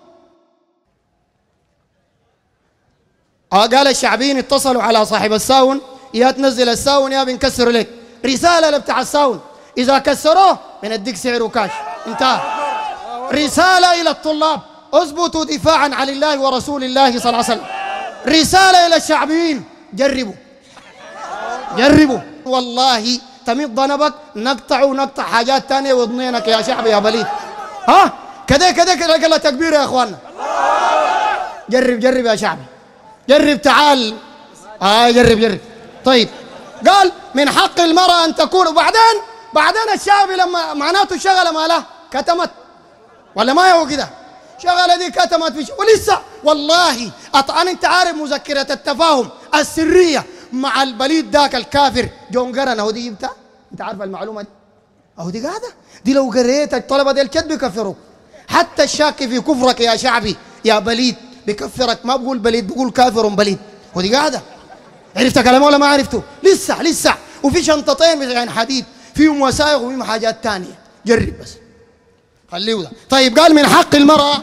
Speaker 1: قال الشعبيين اتصلوا على صاحب الساون، يا تنزل الساون يا بنكسر لك. رسالة لبتاع الساون، إذا كسروه بنديك سعره كاش، انتهى. رسالة إلى الطلاب، اثبتوا دفاعا عن الله ورسول الله صلى الله عليه وسلم. رسالة إلى الشعبيين، جربوا جربوا والله تميط ضنبك نقطع ونقطع حاجات تانية وضنينك يا شعبي يا بليد. ها كده كده كده كده تكبير يا اخوانا. جرب جرب يا شعبي، جرب تعال. اه جرب جرب. طيب قال من حق المرأة أن تكون، وبعدين بعدين الشعبي لما معناته شغلة مالها كتمت ولا ما هو كده؟ شغلة دي كتمت في شغل. ولسه والله أطعن. أنت عارف مذكرة التفاهم السرية مع البليد ذاك الكافر جون قرن، أهو دي جبتها؟ أنت عارف المعلومة دي؟ أهو دي قاعدة دي، لو قريت الطلبة دي الكذب بيكفروك. حتى الشاك في كفرك يا شعبي يا بليد بكفرك، ما بقول بليد بقول كافر بليد. ودي قاعدة. عرفت كلامه ولا ما عرفته؟ لسه لسه. وفي شنطتين بتاعين حديد فيهم وسائق وفيهم حاجات تانية. جرب بس خليه ده. طيب قال من حق المرأة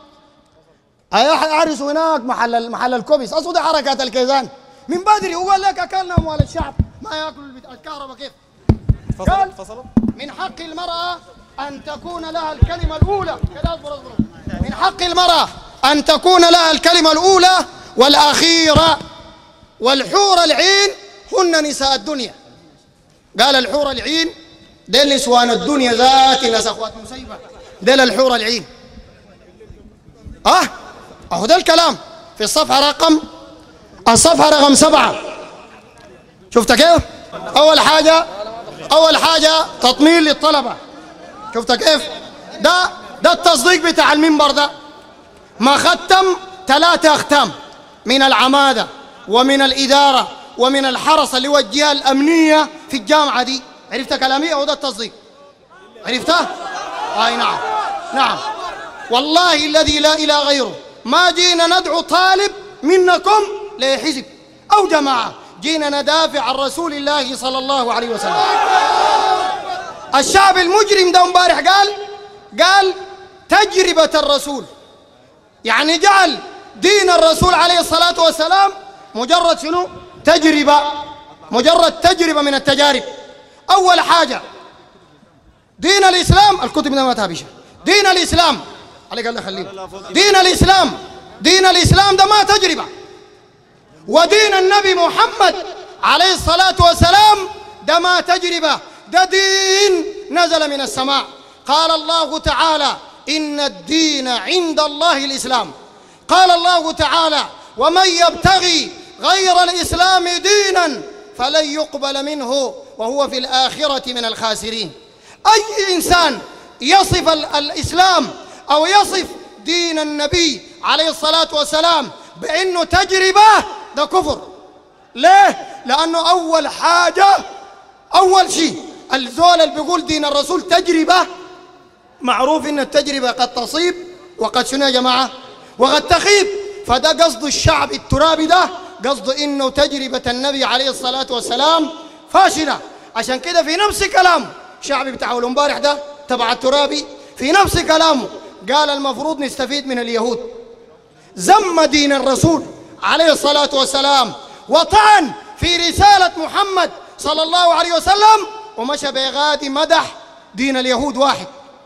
Speaker 1: أعرسوا هناك محل محل الكوبيس، أصل ده حركات الكيزان من بدري، وقال لك أكلنا أموال الشعب ما ياكلوا الكهرباء كيف؟ قال من حق المرأة أن تكون لها الكلمة الأولى. من حق المرأة أن تكون لها الكلمة الأولى والأخيرة، والحور العين هن نساء الدنيا. قال الحور العين ديل نسوان الدنيا ذات ناس أخوات مسيبة، ديل الحور العين. أه أهو ده الكلام في الصفحة رقم الصفحة رقم سبعة. شفت كيف؟ أول حاجة أول حاجة تطمين للطلبة. شفت كيف؟ ده ده التصديق بتاع المنبر ده. ما ختم ثلاثة أختام من العمادة ومن الإدارة ومن الحرس اللي هو الجهة الأمنية في الجامعة دي. عرفت كلامي؟ أو ده التصديق؟ عرفته؟ أي نعم نعم. والله الذي لا إله غيره ما جينا ندعو طالب منكم لحزب أو جماعة، جينا ندافع عن رسول الله صلى الله عليه وسلم. الشعب المجرم ده امبارح قال قال تجربة الرسول، يعني جعل دين الرسول عليه الصلاة والسلام مجرد شنو؟ تجربة، مجرد تجربة من التجارب. أول حاجة دين الإسلام، الكتب ما تهبش. دين الإسلام عليك الله خليه. دين الإسلام دين الإسلام ده ما تجربة، ودين النبي محمد عليه الصلاة والسلام ده ما تجربة، ده دين نزل من السماء. قال الله تعالى إن الدين عند الله الإسلام. قال الله تعالى ومن يبتغي غير الإسلام دينا فلن يقبل منه وهو في الآخرة من الخاسرين. أي إنسان يصف الإسلام أو يصف دين النبي عليه الصلاة والسلام بأنه تجربة، ده كفر. ليه؟ لأنه أول حاجة أول شيء الزول اللي بيقول دين الرسول تجربة، معروف إن التجربة قد تصيب وقد شنو يا جماعة وقد تخيب. فده قصد الشعب الترابي، ده قصده إنه تجربة النبي عليه الصلاة والسلام فاشلة. عشان كده في نفس كلامه الشعبي بتاعه الامبارح ده تبع الترابي، في نفس كلامه قال المفروض نستفيد من اليهود. ذم دين الرسول عليه الصلاة والسلام وطعن في رسالة محمد صلى الله عليه وسلم، ومشى بيغادي مدح دين اليهود. واحد.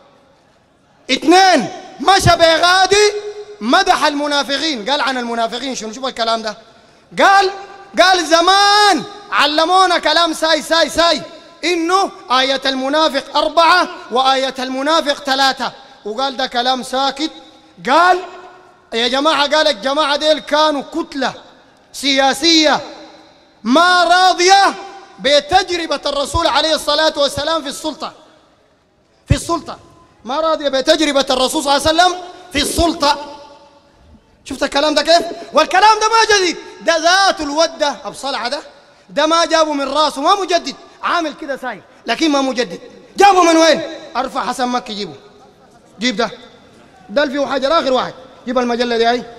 Speaker 1: اثنين، مشى بيغادي مدح المنافقين، قال عن المنافقين شنو؟ شوف الكلام ده، قال قال زمان علمونا كلام ساي ساي ساي إنه آية المنافق أربعة وآية المنافق ثلاثة، وقال ده كلام ساكت. قال يا جماعة، قال الجماعة ديل كانوا كتلة سياسية ما راضية بتجربة الرسول عليه الصلاة والسلام في السلطة في السلطة ما راضية بتجربة الرسول صلى الله عليه وسلم في السلطة. شفت الكلام ده كيف؟ والكلام ده ما جديد، ده ذات الودة أبصلعة، ده ده ما جابه من راسه، ما مجدد، عامل كده ساي لكن ما مجدد. جابه من وين؟ ارفع حسن مكي، جيبه جيب ده ده فيه حاجة. آخر واحد جيب المجلة دي، هاي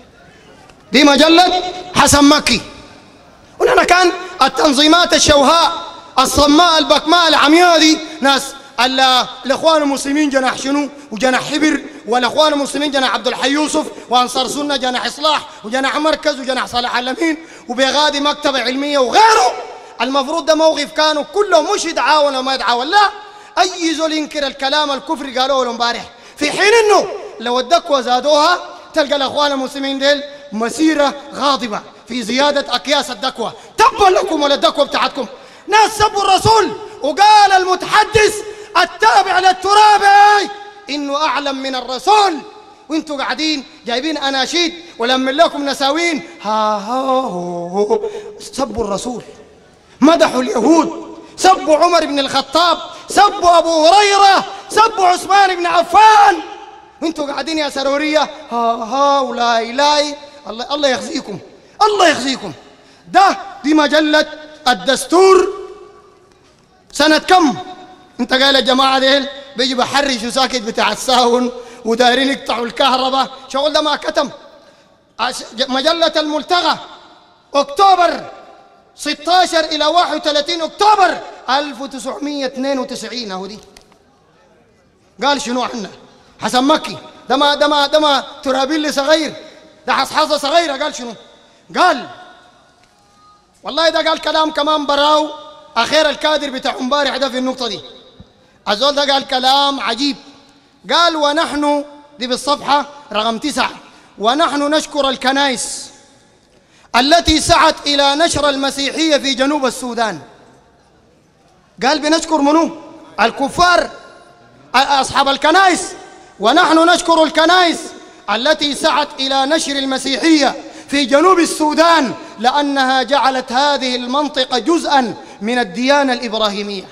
Speaker 1: دي مجلة حسن مكي. ونحن كان التنظيمات الشوهاء الصماء البكماء العمياء دي ناس الاخوان المسلمين جناح شنو وجناح حبر، والاخوان المسلمين جناح عبد الحي يوسف، وانصار سنه جناح اصلاح وجناح مركز وجناح صالح الامين وبيغادي مكتبه علميه وغيره. المفروض ده موقف كانوا كلهم مش يتعاون وما يتعاون، لا اي زول ينكر الكلام الكفري قالوه له امبارح، في حين انه لو الدكوه زادوها تلقى الاخوان المسلمين ديل مسيره غاضبه في زياده اكياس الدكوه. تبا لكم ولا الدكوه بتاعتكم. ناس سبوا الرسول وقال المتحدث التابع للترابي انه اعلم من الرسول، وانتوا قاعدين جايبين اناشيد ولمن لكم نساوين. ها ها هو هو. سبوا الرسول، مدحوا اليهود، سبوا عمر بن الخطاب، سبوا ابو هريره، سبوا عثمان بن عفان، وانتوا قاعدين يا سروريه ها ها ولا اله. الله الله يخزيكم، الله يخزيكم. ده دي مجله الدستور سنه كم؟ انت قايل الجماعه ديل بيجي بحرش وساكت بتاع الساون ودايرين يقطعوا الكهرباء، شغل ده ما كتم. مجله الملتقى اكتوبر ستة عشر الى واحد وثلاثين اكتوبر ألف وتسعمئة واثنين وتسعين، اهو دي قال شنو عنا حسن مكي. ده ما ده ما ده ما ترابيلي صغير، ده حصحصه صغيره. قال شنو؟ قال والله ده قال كلام كمان براو اخير الكادر بتاع امبارح ده في النقطه دي. الزول ده قال كلام عجيب، قال ونحن دي بالصفحه رقم تسعه، ونحن نشكر الكنائس التي سعت الى نشر المسيحيه في جنوب السودان. قال بنشكر منو؟ الكفار اصحاب الكنائس. ونحن نشكر الكنائس التي سعت الى نشر المسيحيه في جنوب السودان لانها جعلت هذه المنطقه جزءا من الديانه الابراهيميه.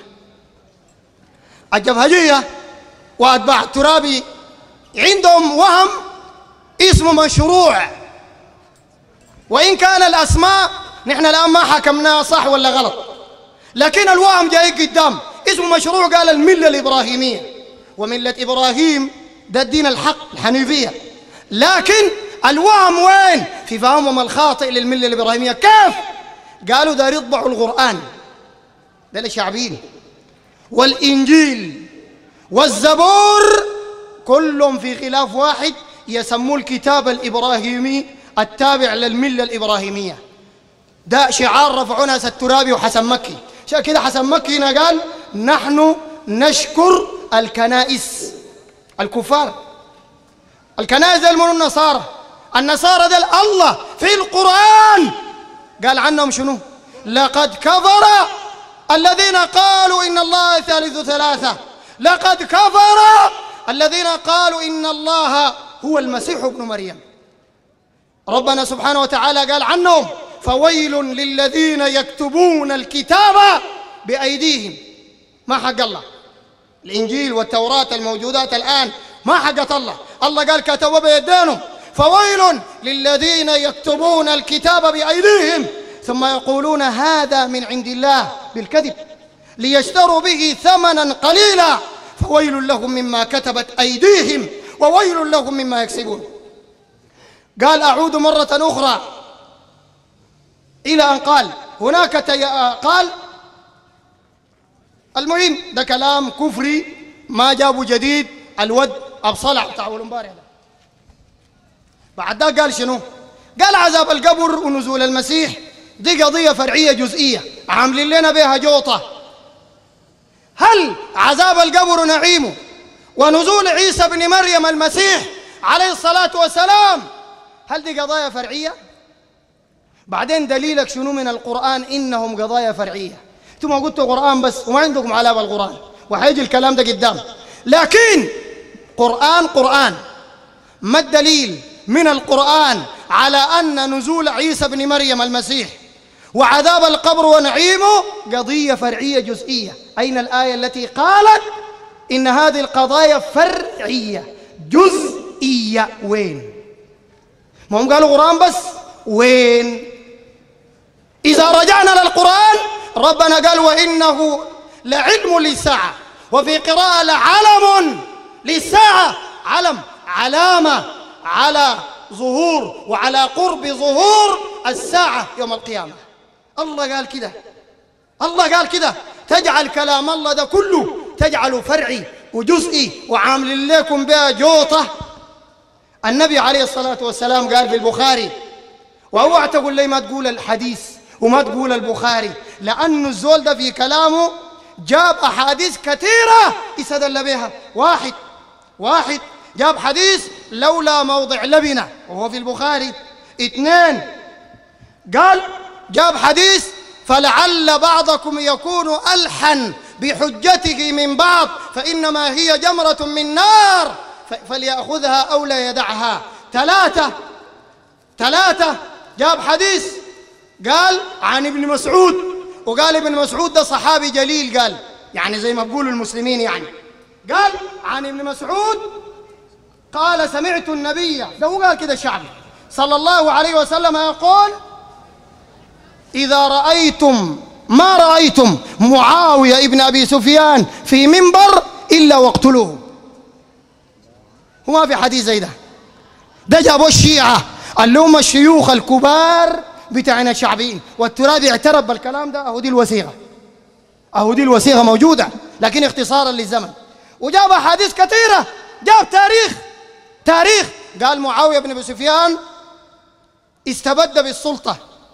Speaker 1: الجبهجيه واتباع الترابي عندهم وهم اسمه مشروع، وإن كان الأسماء نحن الآن ما حكمناها صح ولا غلط، لكن الوهم جاي قدام اسمه مشروع. قال الملة الإبراهيمية، وملة إبراهيم ده الدين الحق الحنيفية، لكن الوهم وين؟ في فهمهم الخاطئ للملة الإبراهيمية. كيف؟ قالوا دار يطبعوا القرآن ده الشعبين والإنجيل والزبور كلهم في خلاف واحد، يسموه الكتاب الإبراهيمي التابع للملة الإبراهيمية. ده شعار رفعوا ناس الترابي وحسن مكي. عشان كده حسن مكي هنا قال نحن نشكر الكنائس الكفار. الكنائس دي من النصارى، النصارى دي الله في القرآن قال عنهم شنو؟ لقد كفر الذين قالوا إن الله ثالث ثلاثة، لقد كفر الذين قالوا إن الله هو المسيح ابن مريم. ربنا سبحانه وتعالى قال عنهم فويل للذين يكتبون الكتاب بأيديهم، ما حق الله الإنجيل والتوراة الموجودات الآن ما حقت الله. الله قال كتبوا بيدينهم فويل للذين يكتبون الكتاب بأيديهم ثم يقولون هذا من عند الله بالكذب ليشتروا به ثمنا قليلا فويل لهم مما كتبت أيديهم وويل لهم مما يكسبون. قال أعود مرة أخرى إلى أن قال هناك تي... قال المهم ده كلام كفري ما جابوا جديد. الود أبصلع تعالوا امبارح بعد ده قال شنو؟ قال عذاب القبر ونزول المسيح دي قضية فرعية جزئية عاملين لنا بها جوطة. هل عذاب القبر ونعيمه ونزول عيسى بن مريم المسيح عليه الصلاة والسلام هل دي قضايا فرعية؟ بعدين دليلك شنو من القرآن إنهم قضايا فرعية؟ انتم ما قلتوا قرآن بس وما عندكم علاقة بالقرآن وحيجي الكلام ده قدام. لكن قرآن قرآن ما الدليل من القرآن على أن نزول عيسى بن مريم المسيح وعذاب القبر ونعيمه قضية فرعية جزئية؟ أين الآية التي قالت إن هذه القضايا فرعية جزئية؟ وين؟ ما هم قالوا قرآن بس، وين؟ إذا رجعنا للقرآن ربنا قال وإنه لعلم للساعة، وفي قراءة لعلم للساعة، علم علامة على ظهور وعلى قرب ظهور الساعة يوم القيامة. الله قال كده، الله قال كده. تجعل كلام الله ده كله تجعله فرعي وجزئي وعامل لكم بها جوطة. النبي عليه الصلاة والسلام قال في البخاري، وأوعى تقول لي ما تقول الحديث وما تقول البخاري، لأن الزول ده في كلامه جاب أحاديث كثيرة استدل بها. واحد واحد جاب حديث لولا موضع لبنة وهو في البخاري. اثنين قال جاب حديث فلعل بعضكم يكون ألحن بحجته من بعض فإنما هي جمرة من نار فليأخذها أو لا يدعها. ثلاثة ثلاثة جاب حديث قال عن ابن مسعود، وقال ابن مسعود ده صحابي جليل، قال يعني زي ما بيقولوا المسلمين، يعني قال عن ابن مسعود قال سمعت النبي، ده هو قال كده الشعبي صلى الله عليه وسلم يقول إذا رأيتم ما رأيتم معاوية ابن أبي سفيان في منبر إلا واقتلوه. وما في حديث زي ده. ده جابوا الشيعة اللي هم الشيوخ الكبار بتاعنا الشعبيين، والترابي اعترف بالكلام ده. أهو دي الوثيقة، أهو دي الوثيقة موجودة لكن اختصارا للزمن. وجاب أحاديث كثيرة، جاب تاريخ تاريخ قال معاوية بن أبي سفيان استبد بالسلطة،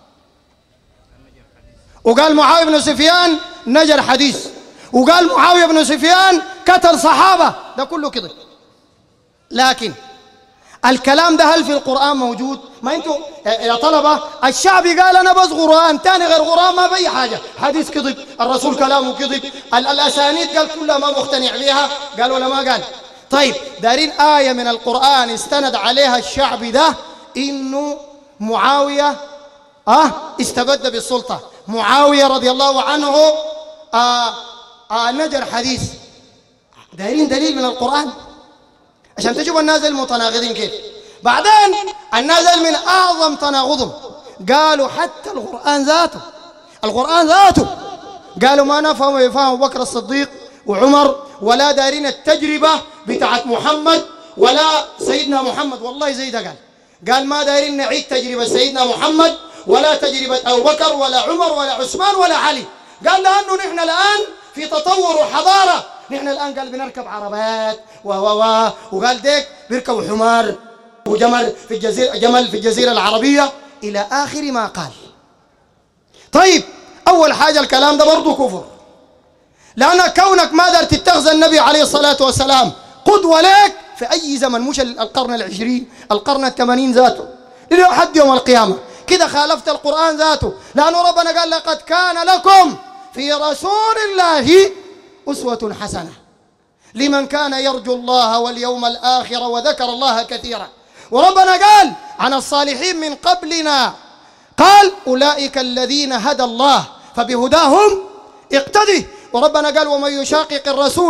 Speaker 1: وقال معاوية بن سفيان نجر حديث، وقال معاوية بن سفيان قتل صحابة. ده كله كده. لكن الكلام ده هل في القرآن موجود؟ ما انتوا يا طلبة الشعبي قال أنا بس قرآن، تاني غير قرآن ما بأي حاجة، حديث كذب، الرسول كلامه كذب، الأسانيد قال كلها ما مقتنع بها، قال ولا ما قال؟ طيب دارين آية من القرآن استند عليها الشعبي ده إنه معاوية آه استبد بالسلطة، معاوية رضي الله عنه آه آه نجر حديث. دارين دليل من القرآن عشان تشوفوا الناس المتناقضين كيف. بعدين الناس من أعظم تناقضهم قالوا حتى القرآن ذاته، القرآن ذاته قالوا ما نفهم يفهم أبو بكر الصديق وعمر، ولا دارين التجربة بتاعت محمد ولا سيدنا محمد. والله زي ده قال قال ما دارين نعيد تجربة سيدنا محمد ولا تجربة أبو بكر ولا عمر ولا عثمان ولا علي. قال لأنه نحن الآن في تطور وحضارة، نحن الآن قال بنركب عربات و و و وقال ديك بيركبوا حمار وجمل في الجزيرة، جمل في الجزيرة العربية إلى آخر ما قال. طيب أول حاجة الكلام ده برضه كفر، لأن كونك ما قدرت تتخذ النبي عليه الصلاة والسلام قدوة لك في أي زمن، مش القرن العشرين، القرن الثمانين ذاته إلى حد يوم القيامة، كده خالفت القرآن ذاته. لأنه ربنا قال لقد كان لكم في رسول الله أسوة حسنة لمن كان يرجو الله واليوم الآخر وذكر الله كثيرا. وربنا قال عن الصالحين من قبلنا قال أولئك الذين هدى الله فبهداهم اقتدي. وربنا قال ومن يشاقق الرسول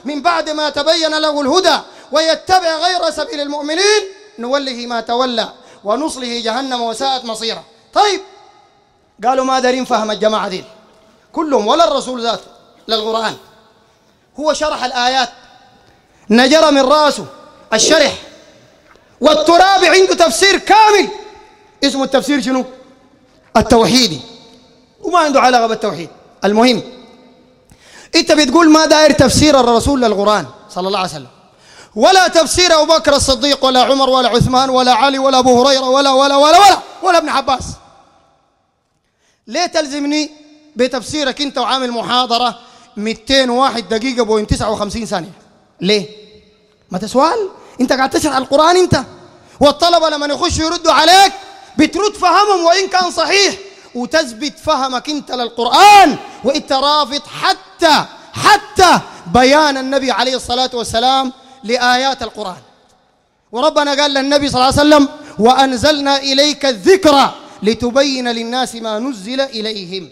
Speaker 1: من بعد ما تبين له الهدى ويتبع غير سبيل المؤمنين نوله ما تولى ونصله جهنم وساءت مصيره. طيب قالوا ما دارين فهم الجماعة دي كلهم ولا الرسول ذاته للقرآن. هو شرح الآيات نجر من راسه الشرح، والترابي عنده تفسير كامل اسمه التفسير شنو؟ التوحيدي، وما عنده علاقة بالتوحيد. المهم انت بتقول ما داير تفسير الرسول للقرآن صلى الله عليه وسلم، ولا تفسير أبو بكر الصديق ولا عمر ولا عثمان ولا علي ولا أبو هريرة ولا ولا ولا ولا ولا ابن عباس. ليه تلزمني بتفسيرك انت وعامل محاضرة مئتين وواحد دقيقة بوين تسعة وخمسين ثانية؟ ليه؟ ما تسؤال، انت قاعد تشرح القرآن انت، والطلبة لما يخشوا يردوا عليك بترد فهمهم وإن كان صحيح، وتثبت فهمك انت للقرآن، وانت رافض حتى حتى بيان النبي عليه الصلاة والسلام لآيات القرآن. وربنا قال للنبي صلى الله عليه وسلم وأنزلنا إليك الذكر لتبين للناس ما نزل إليهم.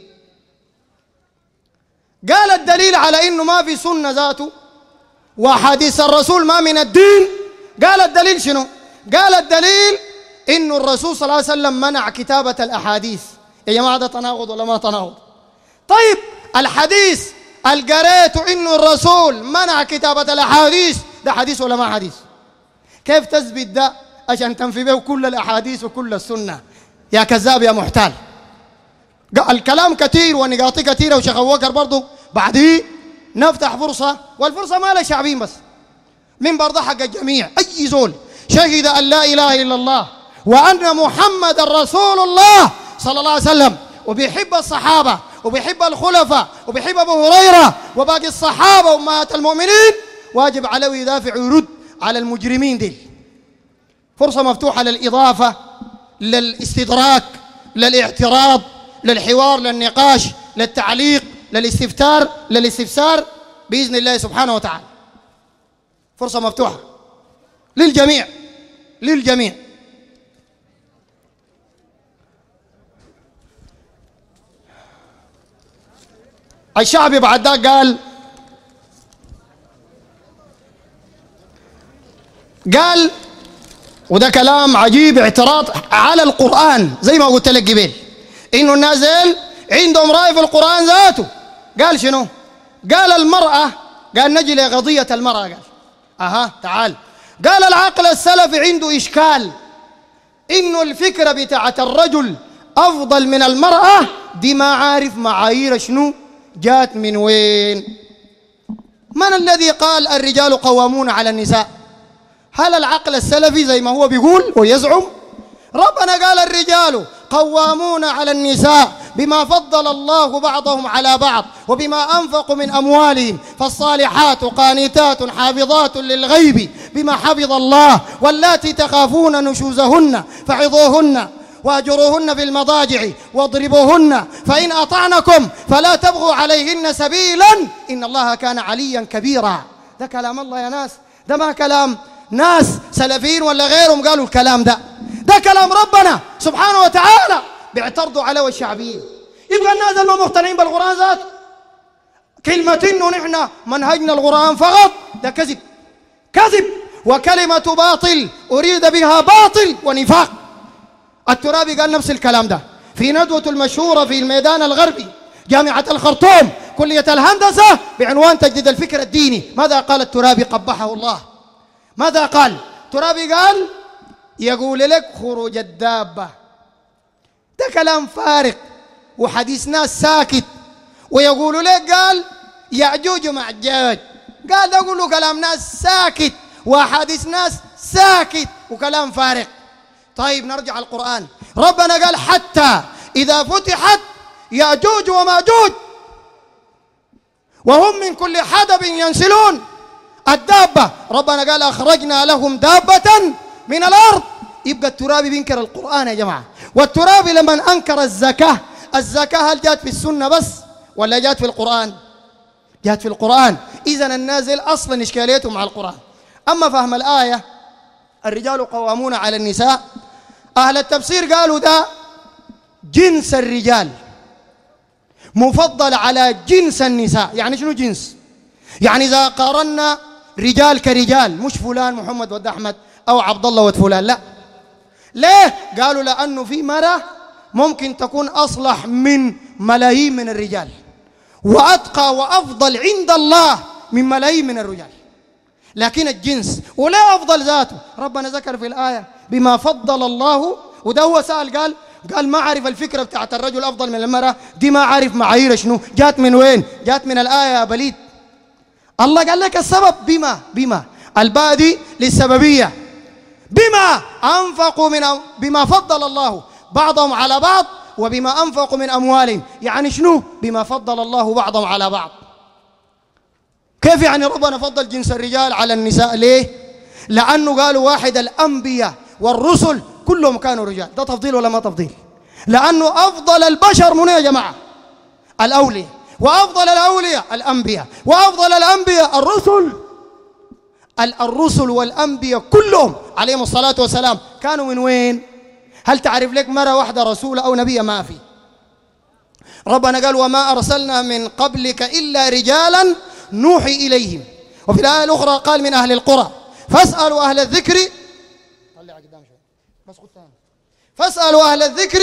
Speaker 1: قال الدليل على إنه ما في سنة ذاته وحديث الرسول ما من الدين. قال الدليل شنو؟ قال الدليل إنه الرسول صلى الله عليه وسلم منع كتابة الأحاديث. يا جماعة ده تناقض ولا ما تناقض؟ طيب الحديث القريت إنه الرسول منع كتابة الأحاديث ده حديث ولا ما حديث؟ كيف تثبت ده عشان تنفي به كل الأحاديث وكل السنة؟ يا كذاب يا محتال. الكلام كثير ونقاطي كثيرة، وشيخ أبو بكر برضه بعديه نفتح فرصة، والفرصة ما للشعبين بس، من برضه حق الجميع. أي زول شهد أن لا إله إلا الله وأن محمد رسول الله صلى الله عليه وسلم، وبيحب الصحابة وبيحب الخلفاء وبيحب أبو هريرة وباقي الصحابة وأمهات المؤمنين، واجب عليه يدافع ويرد على المجرمين دي. فرصة مفتوحة للإضافة، للاستدراك، للاعتراض، للحوار، للنقاش، للتعليق، للاستفتار، للاستفسار بإذن الله سبحانه وتعالى. فرصة مفتوحة للجميع للجميع. الشعبي بعد ذاك قال قال وده كلام عجيب، اعتراض على القرآن زي ما قلت لك قبل، إنه النازل عندهم رأي في القرآن ذاته. قال شنو؟ قال المرأة، قال نجي لقضية المرأة، قال أها تعال، قال العقل السلفي عنده إشكال إنه الفكرة بتاعت الرجل أفضل من المرأة دي ما عارف معايير شنو جات من وين. من الذي قال الرجال قوامون على النساء؟ هل العقل السلفي زي ما هو بيقول ويزعم؟ ربنا قال الرجال قوامون على النساء بما فضل الله بعضهم على بعض وبما أنفقوا من أموالهم، فالصالحات قانتات حافظات للغيب بما حفظ الله، واللاتي تخافون نشوزهن فعظوهن واهجروهن في المضاجع واضربوهن، فإن أطعنكم فلا تبغوا عليهن سبيلا إن الله كان عليا كبيرا. ده كلام الله يا ناس، ده ما كلام ناس سلفيين ولا غيرهم قالوا الكلام ده، ده كلام ربنا سبحانه وتعالى بيعترضوا عليه الشعبيين. يبقى الناس اللي ما مقتنعين بالقرآن ذات كلمة إنه نحن منهجنا القرآن فقط، ده كذب كذب، وكلمة باطل أريد بها باطل ونفاق. الترابي قال نفس الكلام ده في ندوة المشهورة في الميدان الغربي جامعة الخرطوم كلية الهندسة بعنوان تجديد الفكر الديني. ماذا قال الترابي قبحه الله؟ ماذا قال؟ الترابي قال يقول لك خروج الدابة، ده كلام فارغ وحديث ناس ساكت، ويقول لك قال يأجوج ومأجوج، قال ده يقولوا كلام ناس ساكت وحديث ناس ساكت وكلام فارغ. طيب نرجع القرآن، ربنا قال حتى إذا فتحت يأجوج ومأجوج وهم من كل حدب ينسلون. الدابة ربنا قال أخرجنا لهم دابة من الأرض. يبقى الترابي بينكر القرآن يا جماعة. والترابي لما أنكر الزكاة، الزكاة هل جات في السنة بس ولا جات في القرآن؟ جات في القرآن. إذن النازل أصلا إشكاليته مع القرآن. أما فهم الآية الرجال قوامون على النساء، أهل التفسير قالوا ده جنس الرجال مفضل على جنس النساء. يعني شنو جنس؟ يعني إذا قارنا رجال كرجال، مش فلان محمد ود أحمد أو عبد الله ود فلان، لا. ليه؟ قالوا لأنه في مرة ممكن تكون أصلح من ملايين من الرجال، وأتقى وأفضل عند الله من ملايين من الرجال. لكن الجنس ولا أفضل ذاته، ربنا ذكر في الآية بما فضل الله، وده هو سأل قال قال ما عارف الفكرة بتاعت الرجل أفضل من المرأة دي، ما عارف معايير شنو، جات من وين؟ جات من الآية يا بليد. الله قال لك السبب بما بما الباء دي للسببية، بما أنفقوا من أم... بما فضل الله بعضهم على بعض وبما أنفقوا من أموالهم. يعني شنو بما فضل الله بعضهم على بعض؟ كيف يعني ربنا فضل جنس الرجال على النساء؟ ليه؟ لأنه قالوا واحد الأنبياء والرسل كلهم كانوا رجال. ده تفضيل ولا ما تفضيل؟ لأنه أفضل البشر من يا جماعة الأولياء، وأفضل الأولياء الأنبياء، وأفضل الأنبياء الرسل. الرسل والأنبياء كلهم عليهم الصلاة والسلام كانوا من وين؟ هل تعرف لك مرة واحدة رسول أو نبي؟ ما في. ربنا قال وما أرسلنا من قبلك إلا رجالا نوحي إليهم. وفي الآية الأخرى قال من أهل القرى فاسألوا أهل الذكر فاسألوا أهل الذكر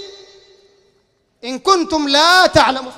Speaker 1: إن كنتم لا تعلمون.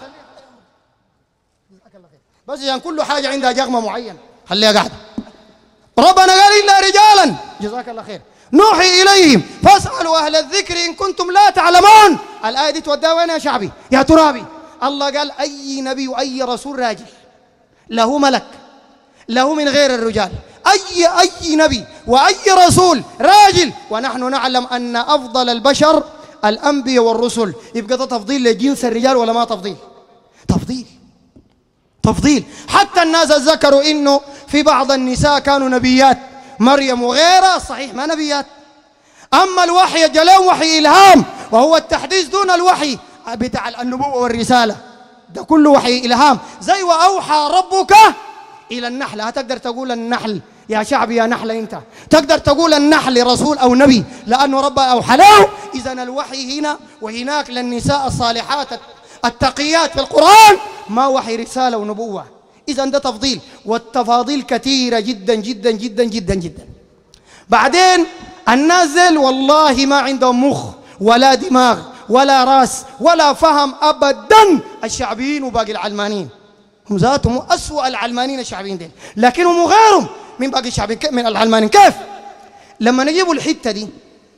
Speaker 1: بس يعني كل حاجة عندها جغمة معين، خليها قاعدة. ربنا قال إلا رجالا، جزاك الله خير، نوحي إليهم فاسألوا أهل الذكر إن كنتم لا تعلمون. الآية دي توديها وين يا شعبي يا ترابي؟ الله قال أي نبي وأي رسول راجل له ملك، له من غير الرجال، أي أي نبي وأي رسول راجل. ونحن نعلم أن أفضل البشر الأنبياء والرسل. يبقى ده تفضيل لجنس الرجال ولا ما تفضيل؟ تفضيل تفضيل. حتى الناس ذكروا إنه في بعض النساء كانوا نبيات، مريم وغيرها صحيح ما نبيات. أما الوحي جلهم وحي إلهام، وهو التحديث دون الوحي بتاع النبوة والرسالة، ده كله وحي إلهام. زي وأوحى ربك إلى النحل. هتقدر تقول النحل يا شعبي يا نحل أنت، تقدر تقول النحل رسول أو نبي لأنه رب أوحى له. إذن الوحي هنا وهناك للنساء الصالحات التقيات في القرآن ما وحي رسالة ونبوة. إذن ده تفضيل، والتفاضيل كثيرة جدا جدا جدا جدا جدا. بعدين النازل والله ما عندهم مخ ولا دماغ ولا راس ولا فهم أبدا. الشعبيين وباقي العلمانيين هم ذاتهم أسوأ العلمانيين الشعبيين دين، لكنهم غيرهم من باقي الشعبيين من العلمانيين. كيف؟ لما نجيبوا الحتة دي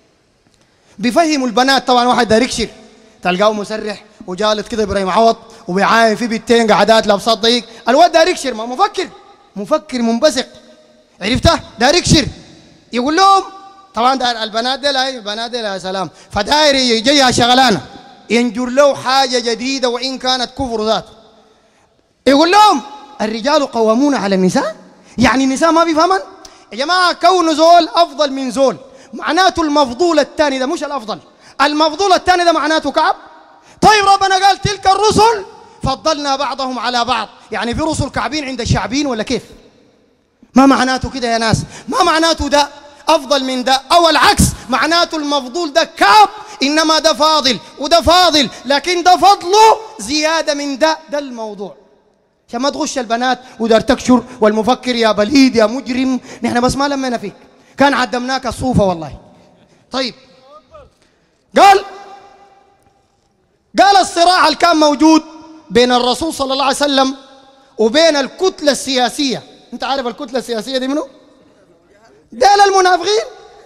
Speaker 1: بيفهموا البنات. طبعا واحد داير يكشر تلقاه مسرح وجالس كده ابراهيم عوض وبيعاين في بنتين قعدات لابسات ضيق. الواد داير يكشر، ما مفكر مفكر منبثق، عرفته؟ داير يكشر. يقول لهم طبعا داير البنات دي لا البنات دي لا سلام، فداير يجيها شغلانه ينجر له حاجه جديده وان كانت كفر ذاته. يقول لهم الرجال قوامون على النساء، يعني النساء ما بيفهمن يا جماعه. كون زول افضل من زول معناته المفضول الثاني ده مش الافضل، المفضول الثاني ده معناته كعب. طيب ربنا قال تلك الرسل فضلنا بعضهم على بعض، يعني في رسل كعبين عند الشعبين ولا كيف؟ ما معناته كده يا ناس، ما معناته ده افضل من ده او العكس، معناته المفضول ده كعب انما ده فاضل وده فاضل، لكن ده فضله زياده من ده. ده الموضوع عشان ما تغش البنات ودار تكشر والمفكر يا بليد يا مجرم. نحن بس ما لمينا فيك، كان عدمناك الصوفه والله. طيب قال قال الصراع اللي كان موجود بين الرسول صلى الله عليه وسلم وبين الكتلة السياسية. انت عارف الكتلة السياسية دي منو؟ دول المنافقين.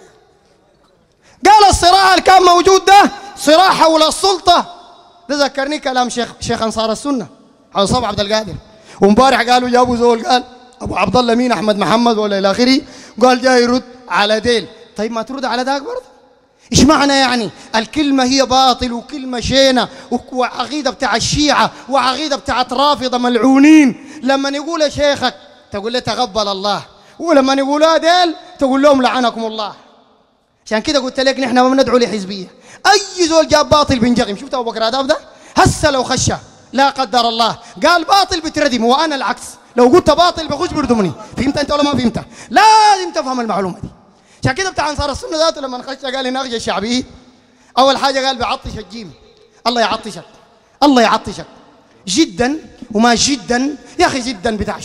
Speaker 1: قال الصراع اللي كان موجود ده صراع حول السلطة. ده ذكرني كلام شيخ شيخ انصار السنة حول صبح عبد القادر. ومبارح قالوا جابوا زول قال ابو عبد الله مين احمد محمد ولا الى اخره، قال جاي يرد على ديل. طيب ما ترد على ذاك برضه؟ ايش معنى يعني؟ الكلمة هي باطل وكلمة شينة وعقيدة بتاع الشيعة وعقيدة بتاعت رافضة ملعونين. لما نقول يا شيخك تقول له تقبل الله، ولما نقولها ديل تقول لهم لعنكم الله. عشان كده قلت لك نحن ما بندعو لحزبية. أي زول جاب باطل بنجغم. شفت أبو بكر هذا ده هسه لو خشه لا قدر الله قال باطل بتردم، وأنا العكس لو قلت باطل بخش بردمني. فهمت أنت ولا ما فهمت؟ لازم تفهم المعلومة دي. عشان كده بتاع انصار السنه ذاته لما نخش قال يناقش الشعبيين، اول حاجه قال بيعطش الجيم. الله يعطشك، الله يعطشك جدا وما جدا يا اخي. جدا بتاع شنو؟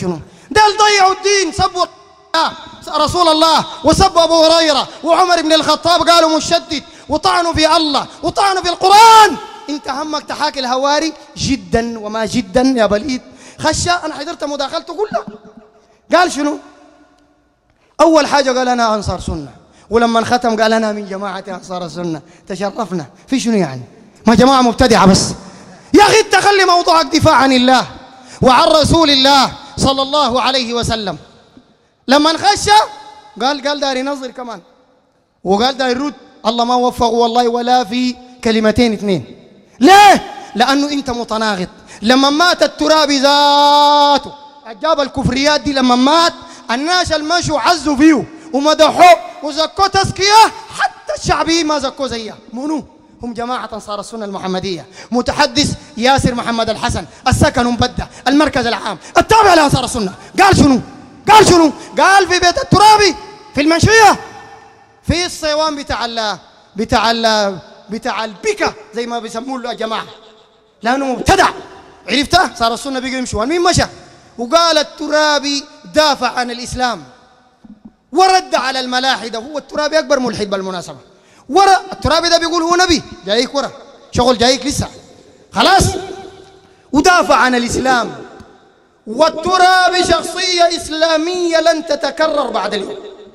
Speaker 1: ديل ضيعوا الدين، سبوا رسول الله وسبوا أبو هريرة وعمر بن الخطاب قالوا مشدد وطعنوا في الله وطعنوا في القرآن. انت همك تحاكي الهواري جدا وما جدا يا بليد. خشى أنا حضرت مداخلته كلها. قال شنو؟ أول حاجة قال أنا أنصار سنة، ولما ختم قال أنا من جماعة أنصار السنة. تشرفنا في شنو يعني؟ ما جماعة مبتدعة بس. يا أخي أنت خلي موضوعك دفاع عن الله وعن رسول الله صلى الله عليه وسلم. لما خشى قال قال داري ينظر كمان وقال داري يرد. الله ما وفقه والله ولا في كلمتين اثنين. ليه؟ لأنه أنت متناقض. لما مات الترابي ذاته جاب الكفريات دي، لما مات الناس المشوا عزوا فيه ومدحوه وزكوه تزكيه، حتى الشعبيين ما زكوه زيه. منو؟ هم جماعة أنصار السنة المحمدية. متحدث ياسر محمد الحسن، السكن مبدع، المركز العام التابع لأنصار السنة. قال شنو؟ قال شنو؟ قال في بيت الترابي في المنشية في الصيوان بتاع ال بتاع ال بتاع البكا زي ما بيسموه له يا جماعة، لأنه مبتدع. عرفتها؟ صار السنة بيجوا يمشوا. مين مشى؟ وقال الترابي دافع عن الإسلام ورد على الملاحدة. هو الترابي أكبر ملحد بالمناسبة. ورا الترابي ده بيقول هو نبي، جايك ورا شغل جايك لسه خلاص. ودافع عن الإسلام. والترابي شخصية إسلامية لن تتكرر بعد اليوم.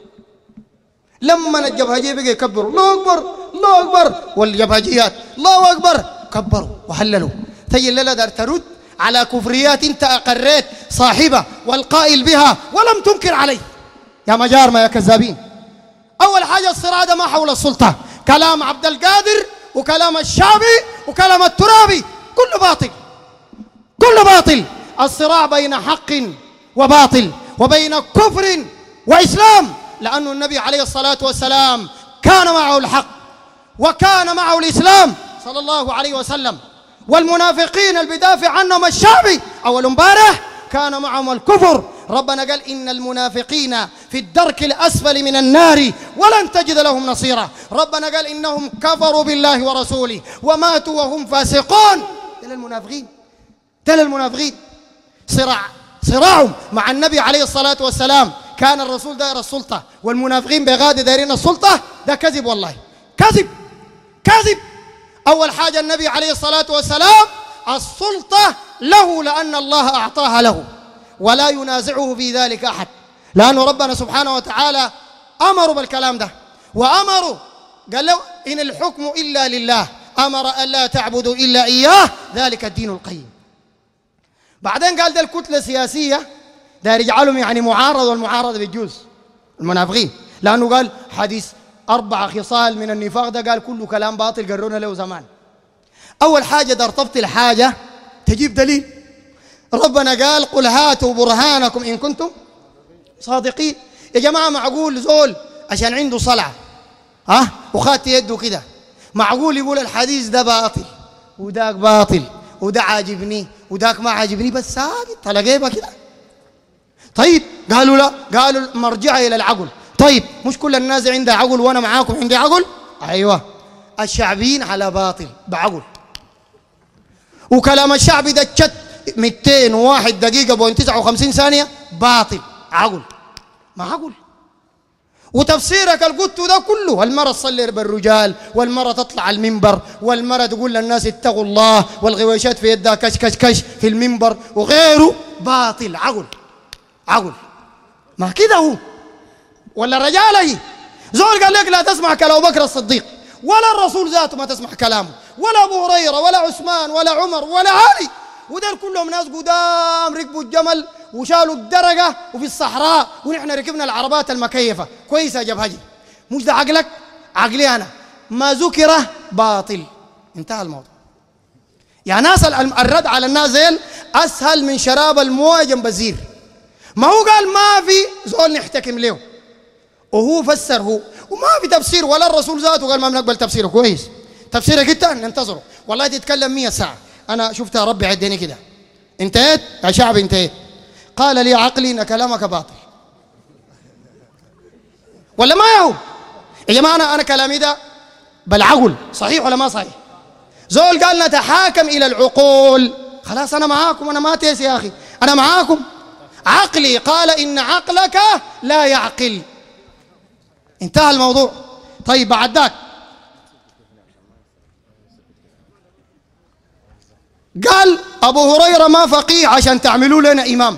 Speaker 1: لما الجبهجية بقى يكبروا الله أكبر الله أكبر، والجبهجيات الله أكبر كبروا وحللوا. تجي الليلة دار ترد على كفريات انت أقريت صاحبها والقائل بها ولم تنكر عليه. يا مجارمة يا كذابين. أول حاجة الصراع ده ما حول السلطة، كلام عبد القادر وكلام الشعبي وكلام الترابي كله باطل، كله باطل. الصراع بين حق وباطل وبين كفر وإسلام، لأن النبي عليه الصلاة والسلام كان معه الحق وكان معه الإسلام صلى الله عليه وسلم. والمنافقين اللي بيدافع عنهم الشعبي أول امبارح كان معهم الكفر. ربنا قال إن المنافقين في الدرك الأسفل من النار ولن تجد لهم نصيرا. ربنا قال إنهم كفروا بالله ورسوله وماتوا وهم فاسقون. تل المنافقين تل المنافقين صراع صراعهم مع النبي عليه الصلاة والسلام. كان الرسول داير السلطة والمنافقين بغادة دايرين السلطة. ده كذب والله، كذب كذب. أول حاجة النبي عليه الصلاة والسلام السلطة له لأن الله أعطاها له ولا ينازعه في ذلك أحد، لأنه ربنا سبحانه وتعالى أمروا بالكلام ده وأمروا قال له إن الحكم إلا لله، أمر ألا تعبدوا إلا إياه، ذلك الدين القيم. بعدين قال ده الكتلة السياسية ده يجعلهم يعني معارض، والمعارضة بيجوز المنافقين، لأنه قال حديث أربع خصال من النفاق ده قال كله كلام باطل قرونا له زمان. أول حاجة دار تبطل حاجة تجيب دليل. ربنا قال قل هاتوا برهانكم إن كنتم صادقين. يا جماعة معقول زول عشان عنده صلعة ها وخات يده كده معقول يقول الحديث ده باطل وداك باطل وده عاجبني وداك ما عاجبني بس ساكت تلاقيه كده؟ طيب قالوا لا، قالوا مرجعة إلى العقل. طيب مش كل الناس عندها عقل وأنا معاكم عندي عقل؟ أيوة. الشعبيين على باطل بعقل، وكلام الشعبي ده تشت مئتين وواحد دقيقة بوين تسعة وخمسين ثانية باطل عقل ما عقل. وتفسيرك القلت ده كله المرة تصلي بالرجال والمرة تطلع المنبر والمرة تقول للناس اتقوا الله والغويشات في يدها كش كش كش في المنبر وغيره باطل عقل عقل ما كده هو. ولا الرجال زول قال لك لا تسمع كلام أبو بكر الصديق ولا الرسول ذاته ما تسمع كلامه ولا أبو هريرة ولا عثمان ولا عمر ولا علي، ودول كلهم ناس قدام ركبوا الجمل وشالوا الدرجة وفي الصحراء ونحن ركبنا العربات المكيفة كويسة يا جبهجي. مش ده عقلك؟ عقلي أنا ما ذكر باطل انتهى الموضوع. يا ناس الرد على الناس زين أسهل من شراب المويه جنب الزير. ما هو قال ما في زول نحتكم له وهو فسر هو وما في تفسير ولا الرسول ذاته قال ما بنقبل تفسيره كويس. تفسيرك انت ننتظره والله تتكلم مية ساعة. أنا شفتها ربي عدني كده انتهيت يا شعب انتهيت. قال لي عقلي إن كلامك باطل ولا ما يهو يا جماعة. أنا أنا كلامي ده بالعقل صحيح ولا ما صحيح؟ زول قال نتحاكم إلى العقول خلاص أنا معاكم. أنا ما تيس يا أخي أنا معاكم. عقلي، قال إن عقلك لا يعقل. انتهى الموضوع. طيب بعد ذاك قال أبو هريرة ما فقيه عشان تعملوا لنا إمام،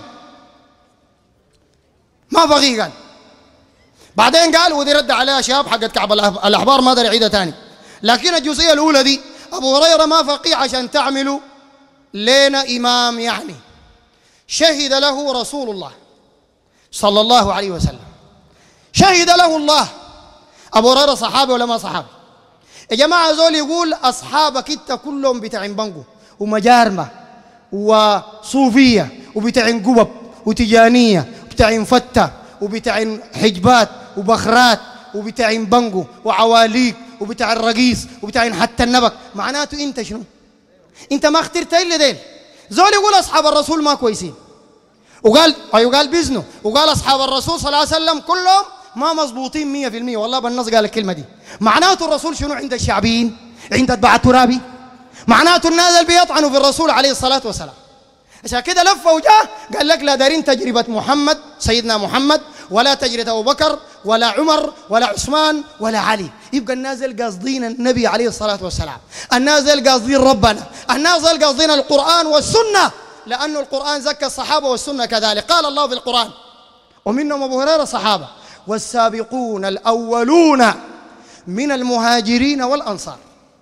Speaker 1: ما فقيه. قال بعدين قال، ودي رد عليها شاب حقت كعب الأحبار ما داري عيدها تاني، لكن الجزئية الأولى دي أبو هريرة ما فقيه عشان تعملوا لنا إمام، يعني شهد له رسول الله صلى الله عليه وسلم، شهد له الله. أبو هريرة صحابي ولا ما صحابي؟ يا جماعة زول يقول أصحابك أنت كلهم بتاعين بنقو ومجارمة وصوفية وبتاعين قبب وتجانية وبتاعين فتة وبتاعين حجبات وبخرات وبتاعين بنقو وعواليك وبتاع الرقيص وبتاعين حتى النبك، معناته أنت شنو؟ أنت ما اخترت إلا ديل. زول يقول أصحاب الرسول ما كويسين، وقال أيوه قال بيزنوا، وقال أصحاب الرسول صلى الله عليه وسلم كلهم ما مضبوطين مية في المية. والله بالنص قال الكلمة دي. معناته الرسول شنو عند الشعبيين؟ عند اتباع الترابي. معناته الناس اللي بيطعنوا في الرسول عليه الصلاة والسلام. عشان كده لف وجاه قال لك لا دارين تجربة محمد سيدنا محمد، ولا تجربة أبو بكر ولا عمر ولا عثمان ولا علي. يبقى الناس اللي قاصدين النبي عليه الصلاة والسلام، الناس اللي قاصدين ربنا، الناس اللي قاصدين القرآن والسنة، لأن القرآن زكى الصحابة والسنة كذلك. قال الله في القرآن ومنهم أبو هريرة صحابة: والسابقون الأولون من المهاجرين والأنصار.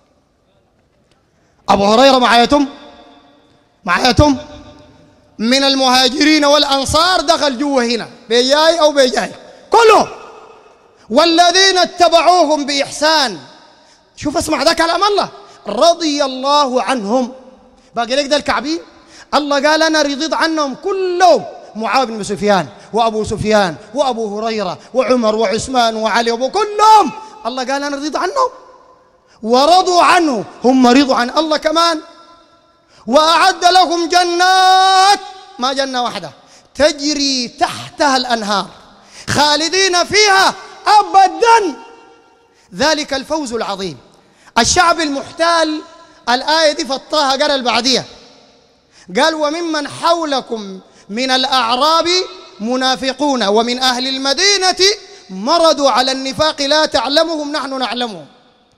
Speaker 1: أبو هريرة معايتم معايتم من المهاجرين والأنصار، دخل جوا هنا بيجاي أو بيجاي كله، والذين اتبعوهم بإحسان. شوف اسمع ده كلام الله، رضي الله عنهم. باقي لك ده الكعبين، الله قال أنا رضيت عنهم كلهم، معاوية بن سفيان وأبو سفيان وأبو هريرة وعمر وعثمان وعلي وأبو كلهم، الله قال أنا رضيت عنهم ورضوا عنه، هم رضوا عن الله كمان. وأعد لهم جنات، ما جنة واحدة، تجري تحتها الأنهار خالدين فيها أبدا، ذلك الفوز العظيم. الشعب المحتال الآية دي فطاها قال البعدية، قال وممن حولكم من الأعراب منافقون ومن أهل المدينة مرضوا على النفاق لا تعلمهم نحن نعلمهم.